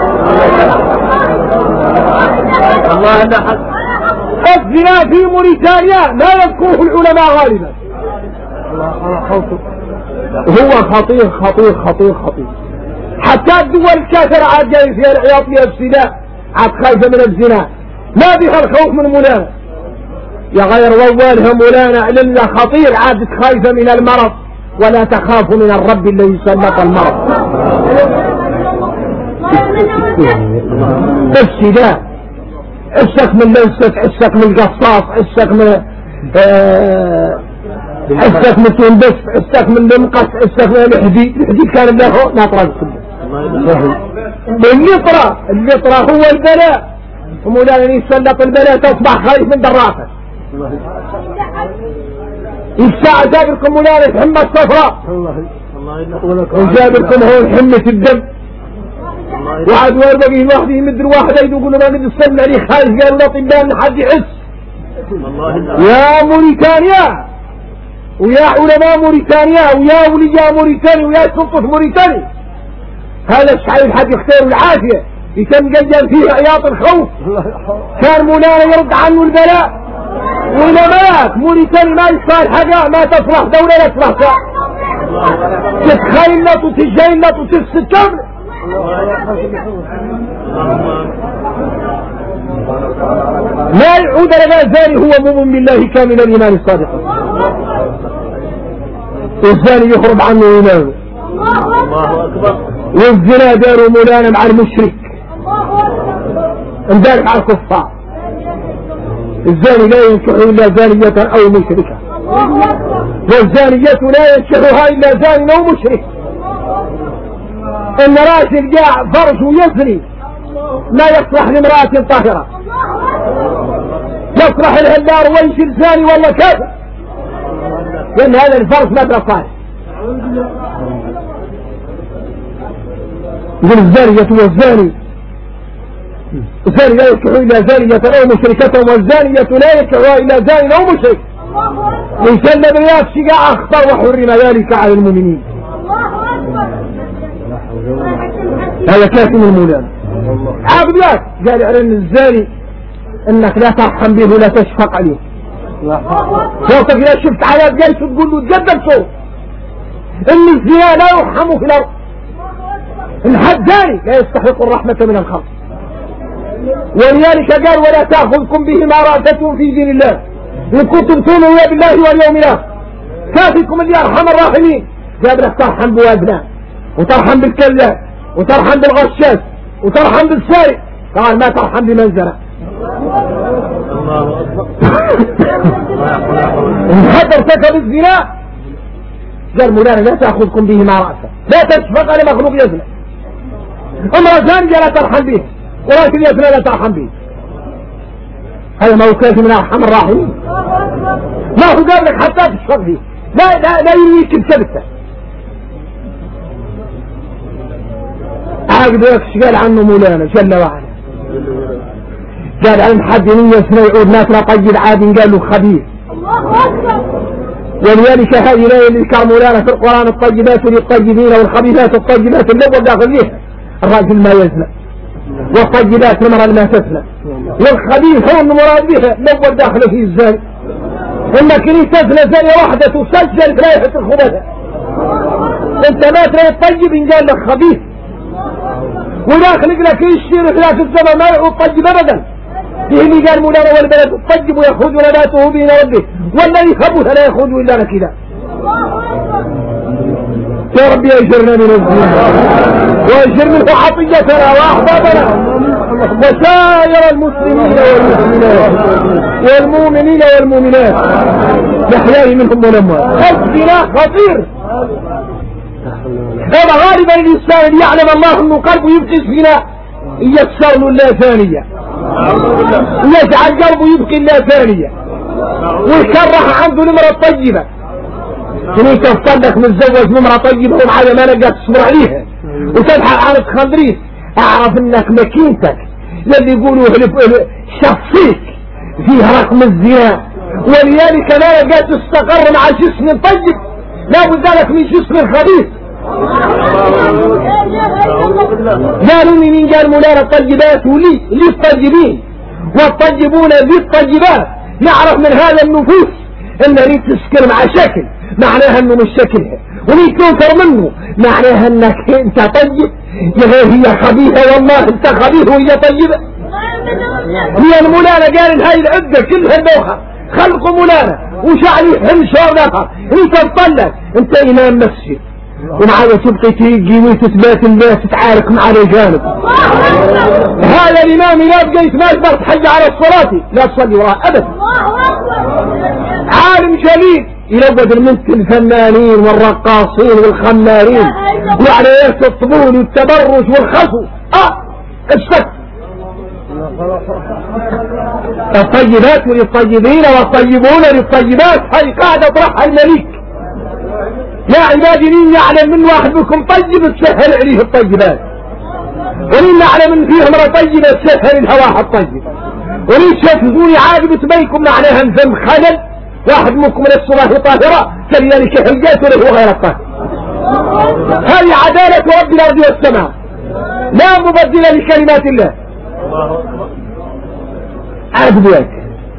الله نحن الزنا في موريتانيا لا يذكره العلماء غالبا، هو خطير خطير خطير خطير، حتى الدول الكافرة عاد جاي فيها العياط فيها السلاح عاد خايفة من الزنا، ما بها الخوف من مولانا يا غير ووالها مولانا إلا خطير، عاد خايفة من المرض ولا تخاف من الرب الذي سلط المرض. السلاح عسك من لنسك، عسك من القصاص، عسك من عسك من تنبس، عسك من المقص، عسك من الحديد. الحديد كان له ناطرة كله اللطرة هو البلاء، ومولانا يسلط البلاء تصبح خايف من دراسة. الساعة جابلكم مولانا الحمى الصفراء وجابلكم هو حمة الدم، وعاد واربقي الواحد يمد الواحد يقول له ما نبي السمع لي خايف، قالوا الأطباء من حد يحس. يا موريتانيا ويا علماء موريتانيا ويا ولياء موريتانيا ويا سلطة موريتانيا، هذا الشعيب حد يختار العافية يتم جدا فيه عياط الخوف. كان مولانا يرد عنه البلاء، وإذا مات موريتانيا ما يصير حاجة، ما تصلح دولة لا تصلح تتخيلت وتجيلت وتفسد كامل. لا يعود لنا زاني هو مؤمن بالله كامل الإيمان الصادق، والزاني يخرج عنه إيمانه، والزنا داروا مولانا مع المشرك امبارح على الكفار. الزاني لا ينكح إلا زانية أو مشركة، والزانية لا ينكحها إلا زان أو مشرك. إن راجل جاء فرج يزني ما يصلح لامرأة طاهرة، يصلح الهلار وينشل زاني والله كافر، لأن هذا الفرج ما أدرى صالح. يقول الزانية والزاني، الزاني لا ينكح إلا زانية أو مشركة، والزانية لا ينكحها إلا زان أو مشرك. من سن برياض شقاء أخطر وحرم ذلك على المؤمنين. هذا كاتم المولانا عابدات قال على الزاني انك لا ترحم به ولا تشفق عليه. صوتك اذا شفت حالات جاي تقول له تقدم صوت ان الزنا لا يرحم في الارض، ان حد زاني لا يستحق الرحمة من الخلق. ولذلك قال ولا تأخذكم بهما رأفة في دين الله إن كنتم تؤمنون بالله واليوم الآخر. كافيكم اللي أرحم الراحمين، جاب لك ترحم بوابنا وترحم بالكلاب وترحم بالغشاش وترحم بالسارق، قال ما ترحم بمن زنى. إن حد ارتكب الزنا قال مولانا لا تأخذكم بهما رأفة، لا تشفق على مخلوق يزنى. امرأة زانية لا ترحم به، ولكن يزنى لا ترحم به. هذا ما هو كافي من أرحم الراحمين. ما هو قال لك حتى تشفق فيه، لا يريك بسبته. عاقد يكش قال عنه مولانا جل وعلا، قال عن حد يسنى يعود ناس لا طيب عاد قال له خبيث. ولذلك هذه الآية اللي ذكر مولانا في القرآن الطيبات للطيبين والخبيثات الطيبات اللي داخل فيها الراجل ما يزنى، والطيبات المرأة ما تزنى، والخبيث هو المراد بها لو داخل فيه الزاني. انك ان تزنى زانية واحدة تسجل في لائحة الخبثاء، انت ما ترى الطيب ان قال لك خبيث، وداخل لك يشير في ذاك الزمن ما يعود طيب ابدا. فيه اللي قال مولانا والبلد الطيب ويخرج نباته بين ربه والذي خبث لا يخرج الا نكدا. يا رب يجرنا من الزنا ويجر منه عطيتنا واحبابنا وسائر المسلمين والمسلمات والمؤمنين والمؤمنات نحياه منهم والاموات. الزنا خطير، هذا غالبا الانسان اللي يعلم الله انه قلبه يبقي الزنا يكسر له اللا ثانية، ويجعل قلبه يبقي اللا ثانية، ويكره عنده المرأة الطيبة. كنت تفضلك متزوج بامرأة طيبة ومعايا ما نقدر تصبر عليها وتبحث عن تخندريس، اعرف انك مكينتك اللي يقولوا شخصيك فيها رقم الزنا، ولذلك ما نقدر تستقر مع جسم طيب، لا بد لك من جسم خبيث. قالوا من قال مولانا الطيبات ولي للطيبين والطيبون للطيبات. نعرف من هذا النفوس ان اللي تسكر مع شكل معناها انه مش شكلها، ولي تنكر منه معناها انك انت طيب، هي خبيثة والله انت خبيث وهي طيبة. هي المولانا قال هاي العدة كلها النوخة خلق مولانا وشعلي حمشار نفر، انت تطلق انت امام مسجد ومعايا تبقي تيجي وتثبات الناس تتعارك مع رجالك. هذا الامام لا بقى يتناسبر تحج على الصلاة لا تصلي وراء ابدا. عالم جليل يلوض المنت الفنانين والرقاصين والخمارين وعلى الطبول والتبرج والخصو. الشك. الطيبات للطيبين والطيبون للطيبات، هذه قاعدة طرحها الملك. يا عبادي مين يعلم من واحد منكم طيب تسهل عليه الطيبات، ومين يعلم من فيهم طيبة تسهل الهواء الطيب، ومين شافزوني عاقبة بينكم معناها انزم خلل واحد منكم من الصلاة طاهرة كذلك حجات له غير الطاهر. هذه عدالة رب الأرض والسماء لا مبدل لكلمات الله. عاد بيك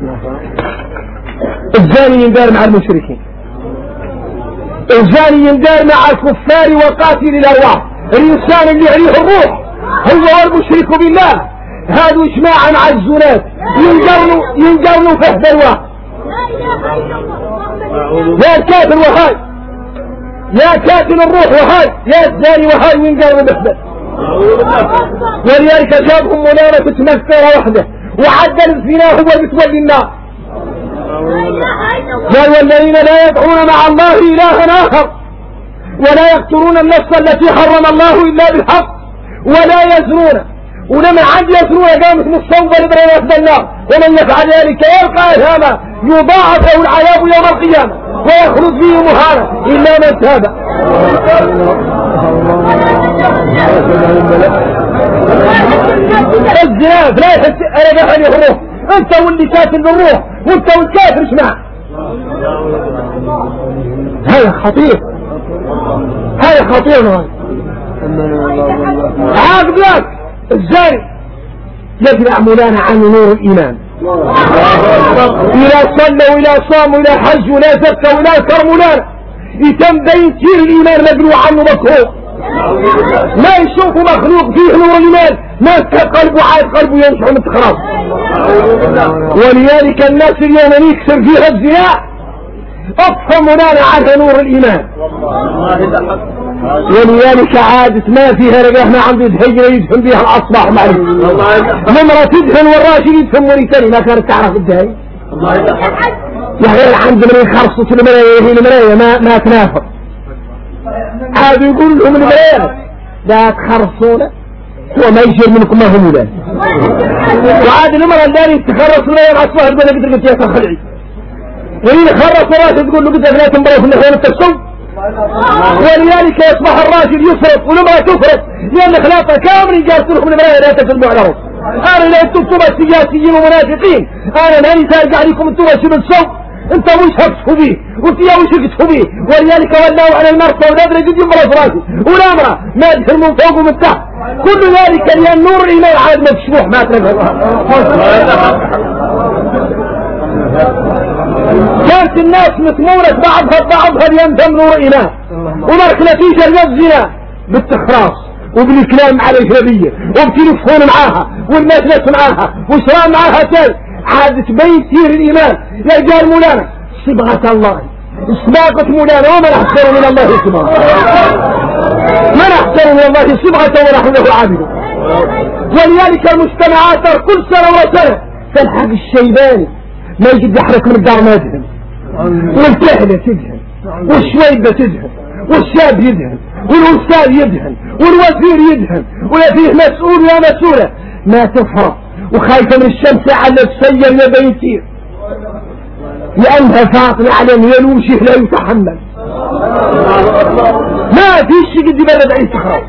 الزاني يندار مع المشركين، الزاني يندار مع الكفار وقاتل الأرواح. الإنسان اللي عليه الروح هو والمشرك بالله، هذا إجماعا مع الزنات ينقرنوا فهد الواحد. يا الكافر وهاي، يا كافر الروح وهاي، يا الزاني وهاي وينقرنوا بهدل. ولذلك جابهم منارة تمثل وحده وعدل الزنا هو المتولي النار. قال والذين لا يدعون مع الله إلها آخر ولا يقتلون النفس التي حرم الله إلا بالحق ولا يزنون، ولما عاد يزنون قامت مصوبة لبرا يفدى النار. ومن يفعل ذلك يلقى إثاما يضاعف له العذاب يوم القيامة ويخلد فيه مهانا إلا من تاب. الزنا لا يحس أنا بحني الروح، انت واللي كافر بالروح وانت والكافر اسمع. هذا خطير، هذا خطير. عاقب لك الزاني يجرع مولانا عن نور الإيمان، إلى صلى وإلى صام وإلى حج ولا زكى ولا كرم مولانا يتم بينتير الإيمان مجروع عنه مكروه. ما يشوف مخلوق فيه نور الإيمان ما قلبه عاد قلبه ينشع من تخراب. ولذلك الناس اليوم يكسر فيها الزنا أطفى مولانا عنها نور الإيمان. ولذلك عادت ما فيها رجاه ما عنده دهية يدفن بها الأصباح معي نمرة تدهن والراجل يدفن مريتاني ما كانت تعرف الدهي يا غير عند من يخرصوا المراية هي المراية ما تنافر. عاد يقول لهم المراية لا تخرصونا هو ما يشير منكم ما هم ذلك. وعاد نمرة اللي تخرص المراية الأصباح تقول لك قدر قلت يا خلعي وإن خرص راسه تقول له قدر لا تنبروا في النحوان التسوم. ولذلك يصبح الراجل يفرط والمرأة تفرط لأن خلاطة كامل جالس تروح من المراية لا تجد معلوم. أنا لا أنتم سياسيين ومنافقين، أنا ماني تارجع عليكم أنتم شبه الصوت، أنت وش هتفوا بيه وأنت يا وش هتفوا بيه. ولذلك ولوا على المرأة ونادر قد يمرأ فراسي والأمرأة ما يدخل من فوق ومن تحت كل ذلك لأن نور الإيمان عاد مفتوح ما تنفع. كانت الناس مثمونة بعضها لينتم نور الإيمان ومرك نتيجة للزنا بالتخراص وبالكلام على الإجنبية وبتلفون معاها والمجلس معاها وشران معاها تاي عادت بيتير الإيمان. يا جار مولانا صبغة الله صباغة مولانا وما نحسر من الله صبغة ما نحسر من الله صبغة ونحن له عابد. ولذلك المجتمعات كل سنة وسنة تلحق الشيباني ما يجد يحرك من الدار ما يدهن والكهلة تدهن والشويبة تدهن والشاب يدهن والأستاذ يدهن والوزير يدهن ولا فيه مسؤول ولا مسؤولة ما تفرق وخايفة من الشمس على تسير يا بيتير لأنها فاطمة على يلوشه لا يتحمل ما فيش قد يبرد عيش تخرج.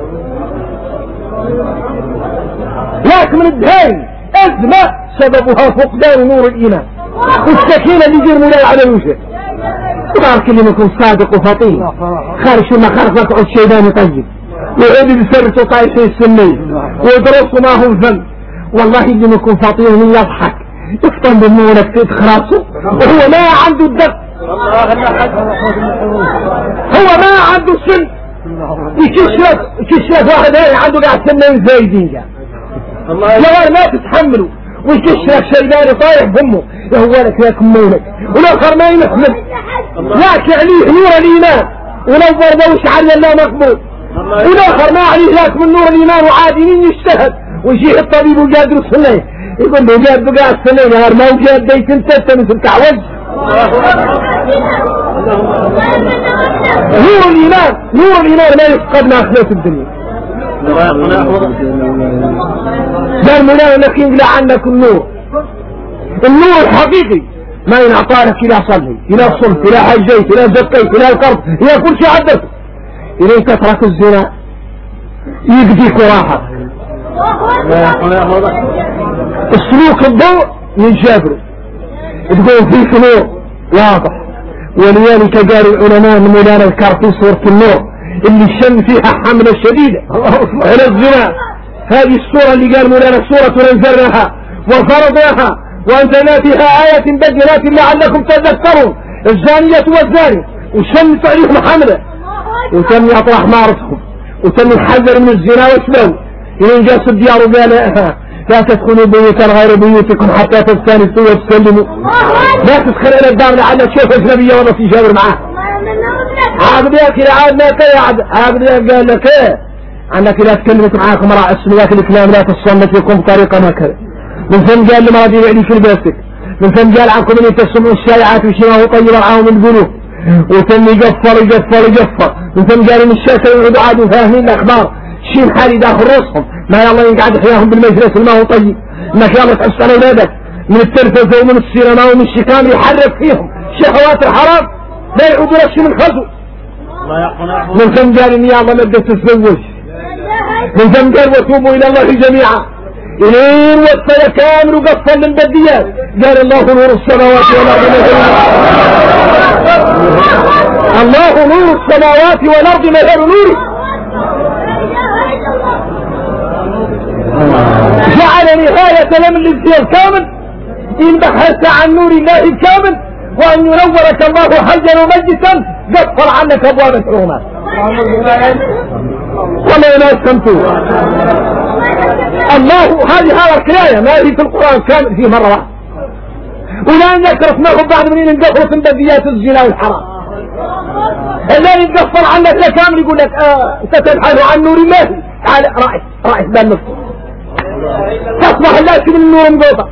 لكن من الدهين أزمة سببها فقدان نور الإيمان والسكينة اللي يجير مولاي على الوجه. تبارك اللي يكون صادق وفطين خارج شو ما خارج لا تقعد شيباني طيب ويعود بسرط وطايح السنية ويدرسوا ما هم ذنب. والله اللي يكون فطين يضحك يفطن بالنورك تخرصه وهو ما عنده الدق هو ما عنده سن يكشرف واحد عنده قاعد سنين زايدين يا ما تتحملوا ويكشرف شيباني طايح بامه هو لك يا كمونك والاخر ما يمحمل لك عليه نور الايمان ولو برضوش على الله مقبول والاخر ما عليه لك من نور الايمان وعادين يجتهد ويجيه الطبيب وجاد السنين يقول له جاد بقى السنين يا ما وجاد ديت انت مثل كعوج. نور الايمان ما يفقد ما اخلاق الدنيا قال مولانا لك يملأ عنك النور الحقيقي ما ينعطى لك إلى صلي إلى صمت إلى حجيت إلى زكيت إلى القرض إلى كل شيء عدت إليه تترك الزنا يقضيك راحة السلوك الضوء ينجبر تقول فيك نور واضح. ولذلك قال العلماء مولانا ذكر في سورة النور اللي شن فيها حملة شديدة على الزنا. هذه السورة اللي قال مولانا سورة ننزلناها وفرضناها وأنزلنا فيها آيات بينات لعلكم تذكرون الزانية والزاني وشن عليهم حملة وتم يطرح مارتهم وتم يحذر من الزنا واسلام. إذن جاء الديار وقال لا تدخلوا بيوتا غير بيوتكم حتى تستانسوا وتسلموا. لا تدخل إلى الدار لعلك تشوف أجنبية ولا تجاور معاه. عابد ياكل عاد لك عابد قال لك عندك لا تكلمت معاكم راع السنوات الكلام لا تصنت لكم طريقة ما كذا. من ثم قال لما رضي يعلي في الباسك من ثم قال عنكم ان تسمعوا الشائعات وشما طيب رعاهم القلوب وثم يقفر من ثم قال ان الشاشة يقعدوا عادوا فاهمين الاخبار شين حالي داخل راسهم ما يلا ينقعد احياهم بالمجلس ما هو طيب انك يلا تحس على اولادك من التلفزة ومن السينما ومن الشكام يحرك فيهم شهوات الحرام لا يعودوا لك من خزو. من ثم قال اني يلا ما بدك تتزوج من ثم قال وتوبوا الى الله جميعا إلين وصل كامل وقفل للبديات قال الله نور السماوات والأرض الله نور السماوات والأرض مثل نوره جعل نهاية لم الانتهاء الكامل إن بحثت عن نور الله الكامل وأن ينورك الله حيا وميتا قفل عنك أبواب الحرمات وما يناسمتوا الله. هذه الكراية ما هي في القرآن كامل فيه مرة واحدة ولا نكرف معه بعض منين نقفل في البديات الزنا والحرام اللي يتقفل عنك لكامل يقول لك ستبحث عن نور الله تعال رأيت بان نفسه تصبح الله من النور مقوطة.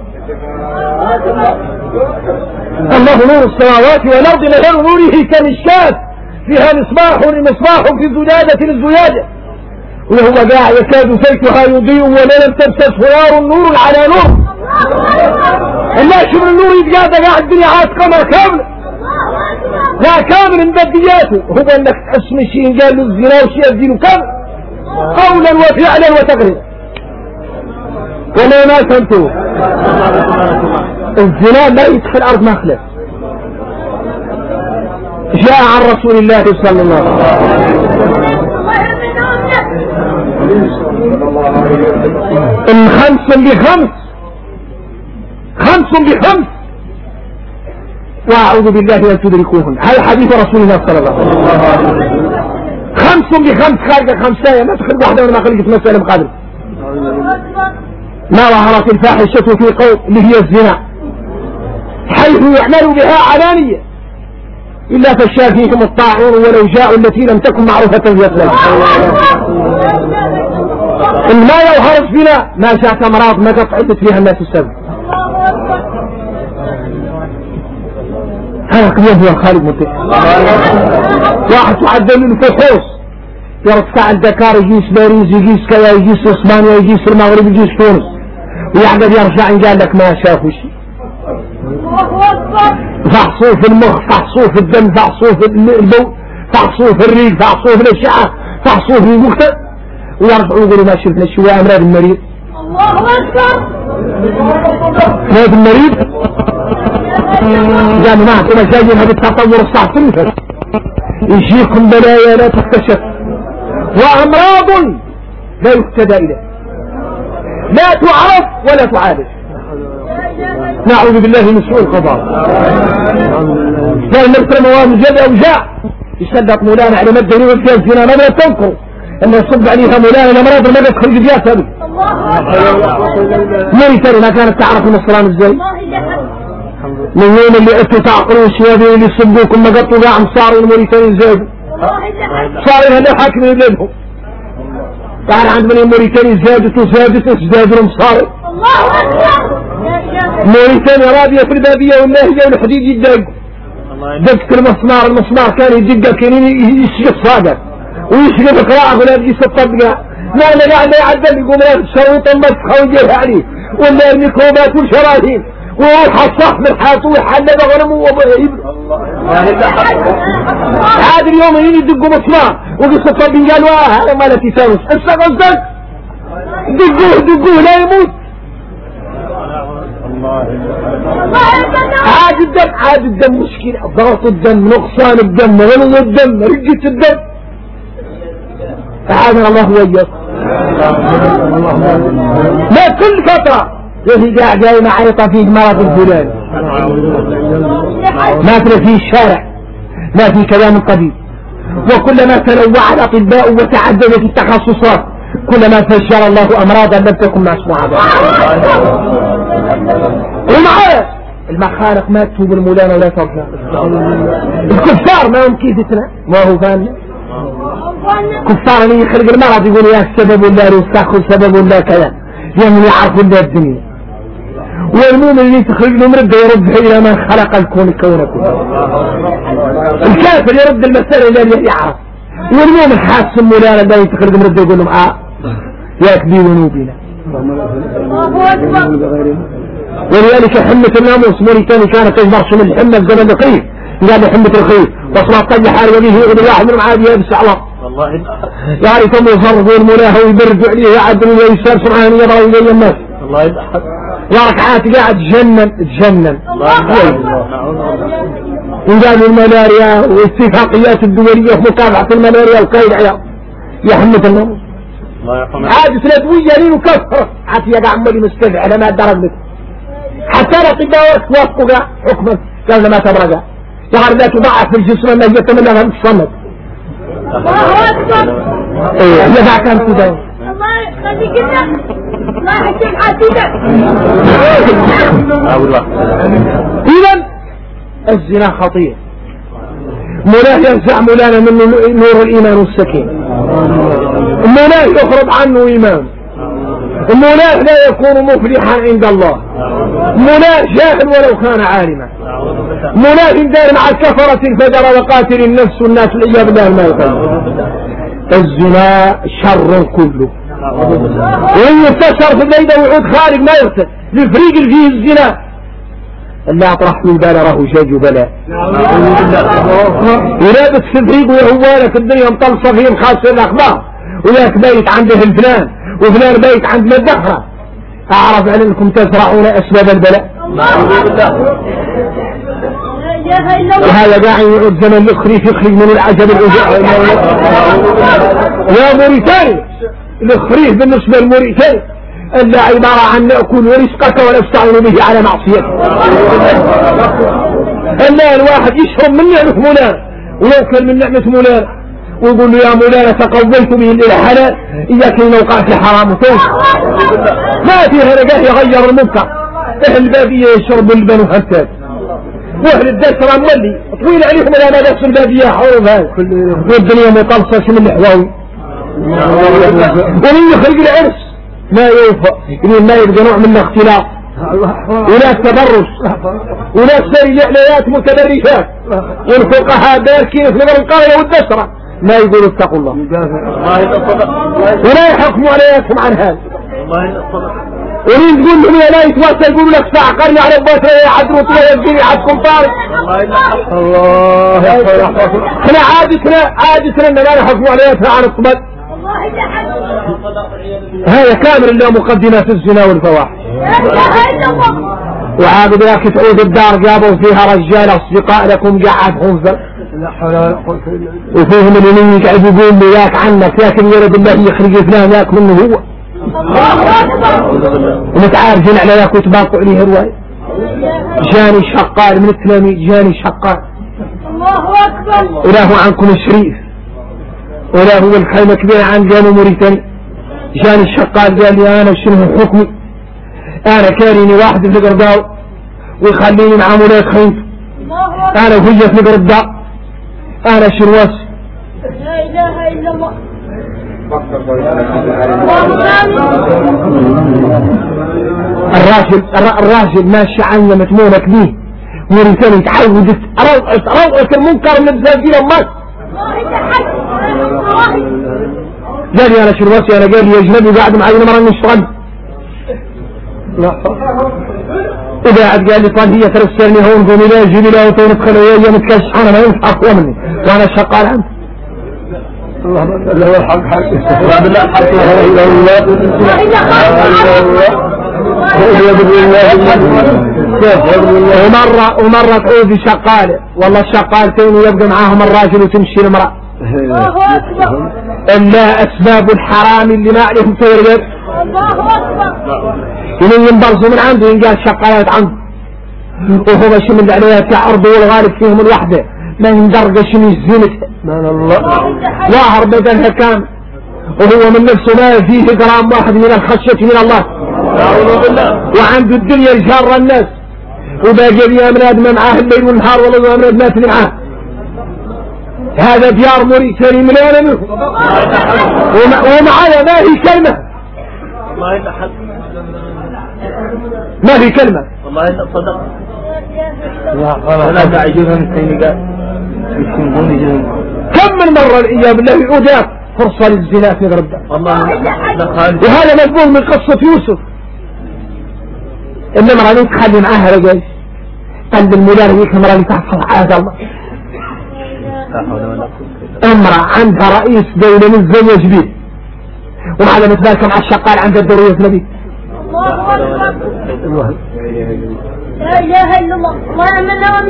الله نور السماوات والأرض مثل نوره كمشكاة فيها مصباح في زجاجة الزجاجة وهو قاع يكاد زيتها يضيء ولم تمسسه نار نور على نور. الناس من النور يتقاعد قاعد الدنيا عاد قمر كامل لا كامل من بدياته هو انك تحس من شيء قال له الزنا وشيء الدين كامل قولا وفعلا وتقريبا وما ما فهمتوه. الزنا لا يدخل ارض مخلف. جاء عن رسول الله صلى الله عليه وسلم خمس وأعوذ بالله أن تدركوهن. هذا حديث رسول الله صلى الله عليه وسلم. 5 خارج 5 ما تخرج واحدة ولا ما خرجت مسألة مقابل ما ظهرت الفاحشة في قوم اللي هي الزنا حيث يعملوا بها علانية إلا فشا فيهم الطاعون ولو جاءوا التي لم تكن معروفة في أسلام. إن ما يظهر الزنا ما جاءت أمراض ما قطعت فيها الناس السبب. هذا قيام هو الخالق متك واحد تعدل من الفحوص يرفع الدكار يجيس باريس يجيس كذا يجيس اسبانيا يجيس المغرب يجيس تونس ويعقد يرجع ان قال لك ما شافوا شيء. فحصوه في المخ فحصوه في الدم فحصوه في البول فحصوه في الريق فحصوه في الاشعه فحصوه في المكتب ويرجعوا يقولوا ما شفنا شيء امراض المريض. الله اكبر. امراض المريض يعني معكم مشاجر هذا التطور الصعب تنفس يجيكم بلايا لا تكتشف وأمراض لا يهتدى إليه لا تعرف ولا تعالج. نعوذ بالله من سوء القضاء. قال نبتر مواد جد أوجاع يصدق مولانا على مدني وفيها الزنا ما تنكر أن يصب عليها مولانا الأمراض ما تدخل جدياتها به ميتر ما كانت تعرف النصران ازاي من يوم اللي انتوا تعقلوا الشيابين اللي يصبوكم ما قطوا قاعم صاروا الموريتاني زادوا صاروا هلا حاكمين بلادهم تعال عند من الموريتاني زادت ازدادوا صاروا موريتاني راضية في البابية والناهية والحديد يدقوا دقت المسمار كان يدق كان يشقف صادر ويشقف قراءة ولا يجي 6 دقاء ما انا قاعد يعدل يقوم شروط المسخه ويجيها عليه ولا الميكروبات والشرايين ويروح الصح من حاطه ويحل بغنمه وابراهيم. عاد اليوم يدقوا مسمار وقصة طبين قالوا هذا ما لا تساوس استغلت دقوه لا يموت. عاد الدم مشكلة، ضغط الدم، نقصان الدم، غلظ الدم، رقة الدم. أعاذنا الله وإياك. ما كل فترة يجي جاي معيطة فيه مرض الفلاني، ما ترى فيه الشارع، ما في كلام قديم. وكلما تنوع الأطباء وتعددت التخصصات كلما فجر الله أمراضا لم تكن مسموعة. ومعايا المخالق ما تتوب المولانة ولا ترجع. الكفار ما هم كيفتنا ما هو فاهم. كفار اللي يخرج المرض يقول يا السبب ولا رزقك السبب ولا كذا يعني يعرفوا الله الدنيا. والمؤمن اللي تخرج له مرد يرد إلى من خلق الكون كله. الكافر يرد المسألة اللي يعرف. والمؤمن حاس المولانة اللي تخرج مرد يقول لهم يا كبير ذنوبنا. ولذلك حمة الناموس موريتاني كانت تجبر شمل الحمة في زمن الخير قال حمة الخير وصلاة طي حال وليه يغني واحد من عادي يبس على يعني ثم يصرفوا المولاه ويبرد عليه يعدل ويسار سبحانه يبرا إليه الناس الله يضحك وركعات قاعد تجنن وقالوا الملاريا والاتفاقيات الدولية في مكافحة الملاريا القيد يا حمة الناموس عاد سلدوية لين وكفر عافية قاعد عمالي مستدعي على ما درجت حتى الأطباء وافقوا حكما قال ما تبرقا يقول لا تضعف في الجسم ما يتمنى أن تصمد. الله أكبر. إيه يدع كان كده. الله خليك كده. ما يحسن حاسيدك. إذن الزنا خطير. مولاه ينزع مولانا من نور الإيمان والسكينة. مولاه يخرج عنه إيمان. مولاه لا يكون مفلحا عند الله. مولاه جاهل ولو كان عالما. مولاه دار مع الكفرة الفجر وقاتل النفس والناس العياذ بالله ما يقول. الزنا شر كله. وإن يستشر في الليل ويعود خارج ما يغسل للفريق اللي فيه الزنا اللي أطرح في البال راه جاج بلاء. ولابس في الفريق وهوالك الدنيا مطلصة فيه مخاصة الأخبار وياك بايت عنده الفلان وفلان بايت عند مدخرة. أعرف أنكم تزرعون أسباب البلاء. وهذا داعي يعود زمن يخرج من العجب يا موريتاني الخريف بالنسبة للموريتاني إلا عبارة عن نأكل ورزقك ونستعين به على معصيته. إلا الواحد يشرب من نعمة مولانا ويأكل من نعمة مولانا ويقول له يا مولانا تقويت به إلى حلال إياك إن وقعت حرام وتوسع. ما فيها رجاء يغير المنكر. أهل البادية يشرب اللبن وهالتاج واهل الدسرة مولي طويل عليكم الى ما نفس البادية حروب هاي والدنيا مطلصة من الحواوي. ومن يخرج العرس ما يوفى يقول ما يبقى نوع من الاختلاط وناس تبرج وناس سريعات متبرجات والفقهاء داركين في القرية والدسرة ما يقولوا اتقوا الله ولا يحكموا عليكم عن هذا. ورين تقول لهم يا لا يتوسل يقولوا لك ساعة قرني على البوسرة يعدروا طوية يبقيني عدكم طارق. الله احنا عادتنا ان لا نحكموا عليها عن الصمد. هذا كامل له مقدمات الزنا والفواحش. وعاد ذاك تعود الدار جابوا فيها رجال اصدقاء لكم قاعد خنزر وفيهم اللي يقعد يقول لي ياك عنك لكن يرد الله يخرج فلان ياك منه هو ومتعارفين على ياك وتباطئ ليه رواية. جاني شقال من التلاميذ جاني شقال الله أكبر ولا هو عنكم الشريف ولا هو الخيمة كبيرة عن جانو موريتاني. جاني الشقال قال لي أنا شنو حكمي أنا كاريني واحد في القرداو ويخليني مع مولاي خيمته أنا وهي في القرداء أنا شرواس. لا إله إلا الله. الراجل ماشي عنه متمونك بيه موريتاني تعودت روعة المنكر من الزاجين أمك قال لي انا شو الوصي، انا قال لي اجنبي قاعد معي مرة نشتغل وقاعد قال لي طال هي ترسلني هون قومي لا جيبي لا وتدخل ويا متكشح انا ما ينفع اقوى مني وانا شغال عنده. الله هو الحق حق بالله حق لا اله الا الله. ومرة تعوذ شقالة والله الشقالتين ويبقى معاهم الراجل وتمشي المرأة. إلا أسباب الحرام اللي ما عليهم تغير يمين ينبرزوا من عنده ينقال شقالات عنده وهو باش من عليها كعرض والغالب فيهم الوحدة ما يندرقش من الزينة ظاهر بدنها كامل وهو من نفسه ما فيه جرام واحد من الخشية من الله وعنده الدنيا الجارة الناس وباقي لي أمراض معاه الليل والنهار والله أمراض ما تلي معاه. هذا ديار موريتاني مليانة منه ومعايا ما هي كلمة ما في كلمة والله إلا صدق ولا تعجبها من السينيقات كم من مرة الإيام بالله أداك فرصة للزنا في غربة وهذا مقبول من قصة يوسف. إنما رأيك تخلي معاها رجال قلب المولان هيك مرة اللي تحفظ حياة الله. امرأة عندها رئيس دولة متزوج به ومعنا متباكم على الشقال عند الدروية نبي. لا إله إلا الله الله يمنى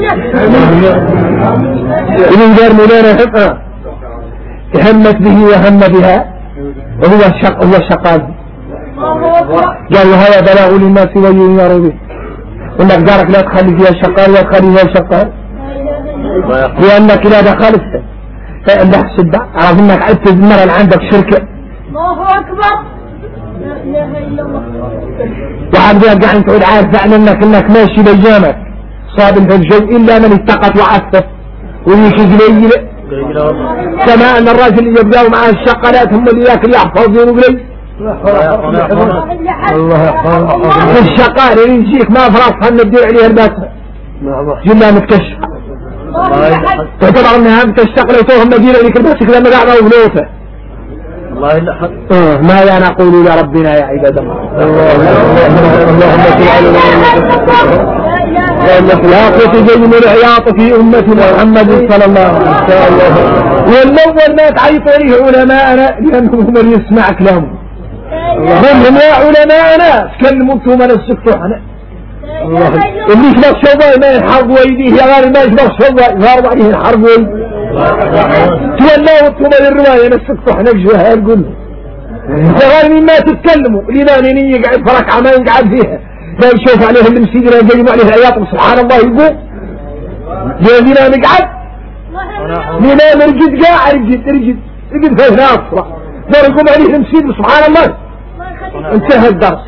ومن غير مولانا همت به وهم بها وهو الشقال قال له هذا بلاغ للناس وينيروا به قلنا جارك لا تخلي فيها الشقال لا تخلي فيها الشقال لأنك لا دخلت فإن تحسب عرف انك عدت المرة اللي عندك شركة. الله أكبر لا إله إلا الله. وعاد يرجع انت تقول عارف فعلا انك ماشي بيامك صابن في الجو الا من اتقت وعفف ويجي قليل كما ان الراجل اللي يبدأوا معاه الشقلات هم اللي ياكل يحفظون قليل. الله يحفظ الشقال اللي يجيك ما فرصها ندير عليها الباتة جلها متكشف تعتبر انها متشتغل وتوهم مدينة لك الباتة كذا مقاعدة وغلوفة. الله إلا حق ما لا نقول لربنا يا عباد الله. لا تتجين العياط في أمة محمد صلى الله عليه وسلم. والأول ما تعيط عليه علماءنا لأنهم هم اللي يسمع كلامهم هم يا علماءنا تكلموا انتم من السكتوحنا اللي يشبر شوي ما ينحرق ويديه يا غير ما يشبر شوي يغارب عليه ينحرق ويديه تولوا انتم الرواية من السكتوحنا بجوها يقول غير مما تتكلموا الإمام يقعد فركعة ما يقعد فيها لا يشوف عليه المسيدنا يجيبوا عليه العياط سبحان الله يقول جاء نقعد الإمام رجد قاعد رجد فيه ناصرة دار يقوم عليه المسيد سبحان الله انتهى الدرس.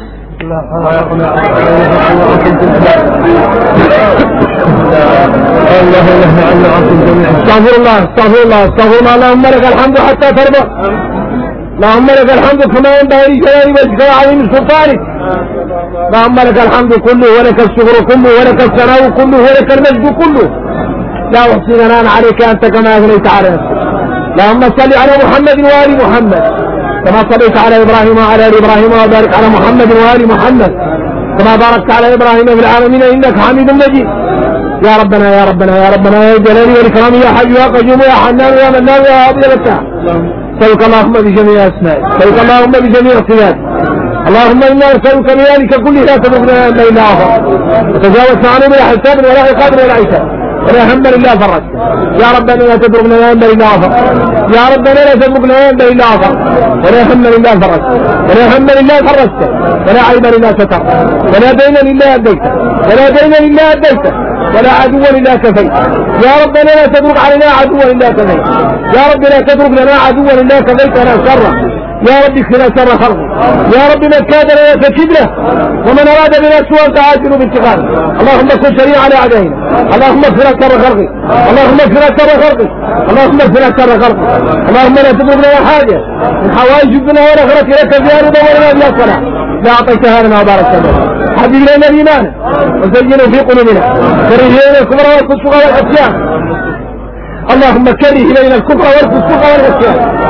استغفر الله اللهم لك الحمد حتى ترضى اللهم لك الحمد كما ينبغي لجلال وجهك وعظيم سلطانك اللهم لك الحمد كله ولك الشكر كله ولك الثناء كله ولك المجد كله لا أحصي ثناء عليك أنت كما أثنيت على نفسك. اللهم صل على محمد وآل محمد كما صليت على إبراهيم وعلى آل إبراهيم وبارك على محمد وآل محمد كما باركت على إبراهيم في العالمين إنك حميد مجيد. يا ربنا يا ربنا يا ربنا يا جلال والإكرام يا حي يا قيوم يا حنان يا منان يا عبد الفتاح سألك اللهم بجميع أسمائك سألك اللهم بجميع صفاتك اللهم إنا نسألك بذلك كله لا تبغنا إلا إلا عفوا وتجاوزنا عنه بلا حساب ولا عقاب ولا عتاب ولا هم إلا فرج. يا ربنا لا تتركنا إلا عفوا يا ربنا لا تتركنا إلا عفوا ولا هم إلا فرج ولا هم إلا فرجت ولا عيبا إلا ستر ولا دينا إلا أديت ولا دينا إلا أديت ولا عدوا إلا كفيت. يا ربنا لا تترك علينا عدوا إلا كفيت. يا رب لا تترك لنا عدوا إلا كفيت ولا شرا. يا رب اكفنا شر خلقه. يا رب من كاد لنا فكد له ومن أراد بنا سوءا تعاجل بانتقامه. اللهم كن سريعا على أعدائنا. اللهم اغفر شر خلقه. اللهم اغفر شر خلقه. اللهم اغفر شر خلقه. اللهم لا تترك لنا حاجة من حوائج الدنيا والآخرة لك فيها رضا ولنا بها صلاح. لا أعطيتها لنا وبارك لنا. حبيب لنا الإيمان وزينه في قلوبنا كره إلينا الكفر والفسوق والعصيان. اللهم كره إلينا الكفر والفسوق والعصيان.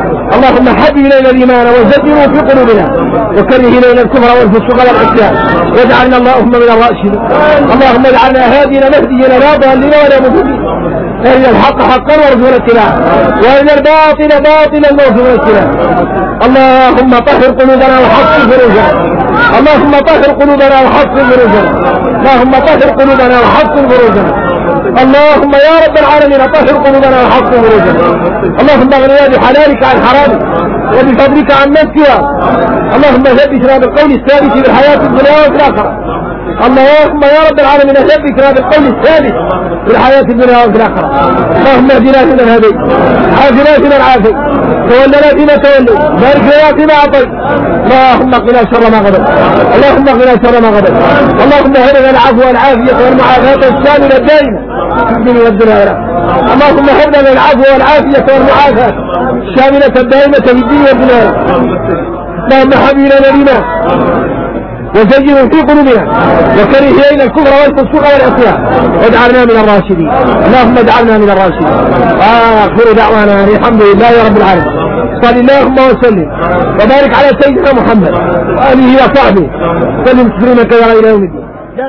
اللهم حبب إلينا الإيمان وزينه في قلوبنا وكره إلينا الكفر والفسوق والعصيان واجعلنا اللهم من الراشدين. اللهم اجعلنا هادين مهديين لا ضالين ولا مضلين. أرنا الحق حقا وارزقنا اتباعه وأرنا الباطل باطلا وارزقنا اتباعه. اللهم طهر قلوبنا وحصن فروجنا. اللهم طهر قلوبنا وحصن فروجنا. اللهم طهر قلوبنا وحصن فروجنا. اللهم يا رب العالمين طهر قلوبنا وحصن فروجنا. اللهم اغننا بحلالك عن حرامك وبفضلك عن من سواك. اللهم ثبتنا بالقول الثابت في الحياة الدنيا وفي الآخرة. اللهم يا رب العالمين ثبتنا بالقول الثابت في الحياة الدنيا وفي الآخرة. اللهم اهدنا فيمن هديت عافنا فيمن عافيت تولنا فيما توليت بارك لنا فيما أعطيت. اللهم قنا شر ما غضبت. اللهم قنا شر ما غضبت. اللهم هب لنا العفو والعافية والمعافاة الشاملة الدائمة في الدنيا والدنيا والآخرة. اللهم هب لنا العفو والعافية والمعافاة الشاملة الدائمة في الدنيا والدنيا والآخرة. اللهم حبب لنا الإيمان وزينه في قلوبنا وكره إلينا الكفر والفسوق والعصيان واجعلنا من الراشدين. اللهم اجعلنا من الراشدين. آخر دعوانا الحمد لله رب العالمين. صل اللهم وسلم وبارك على سيدنا محمد وآله وصحبه سلم تسليما كثيرا إلى يوم الدين.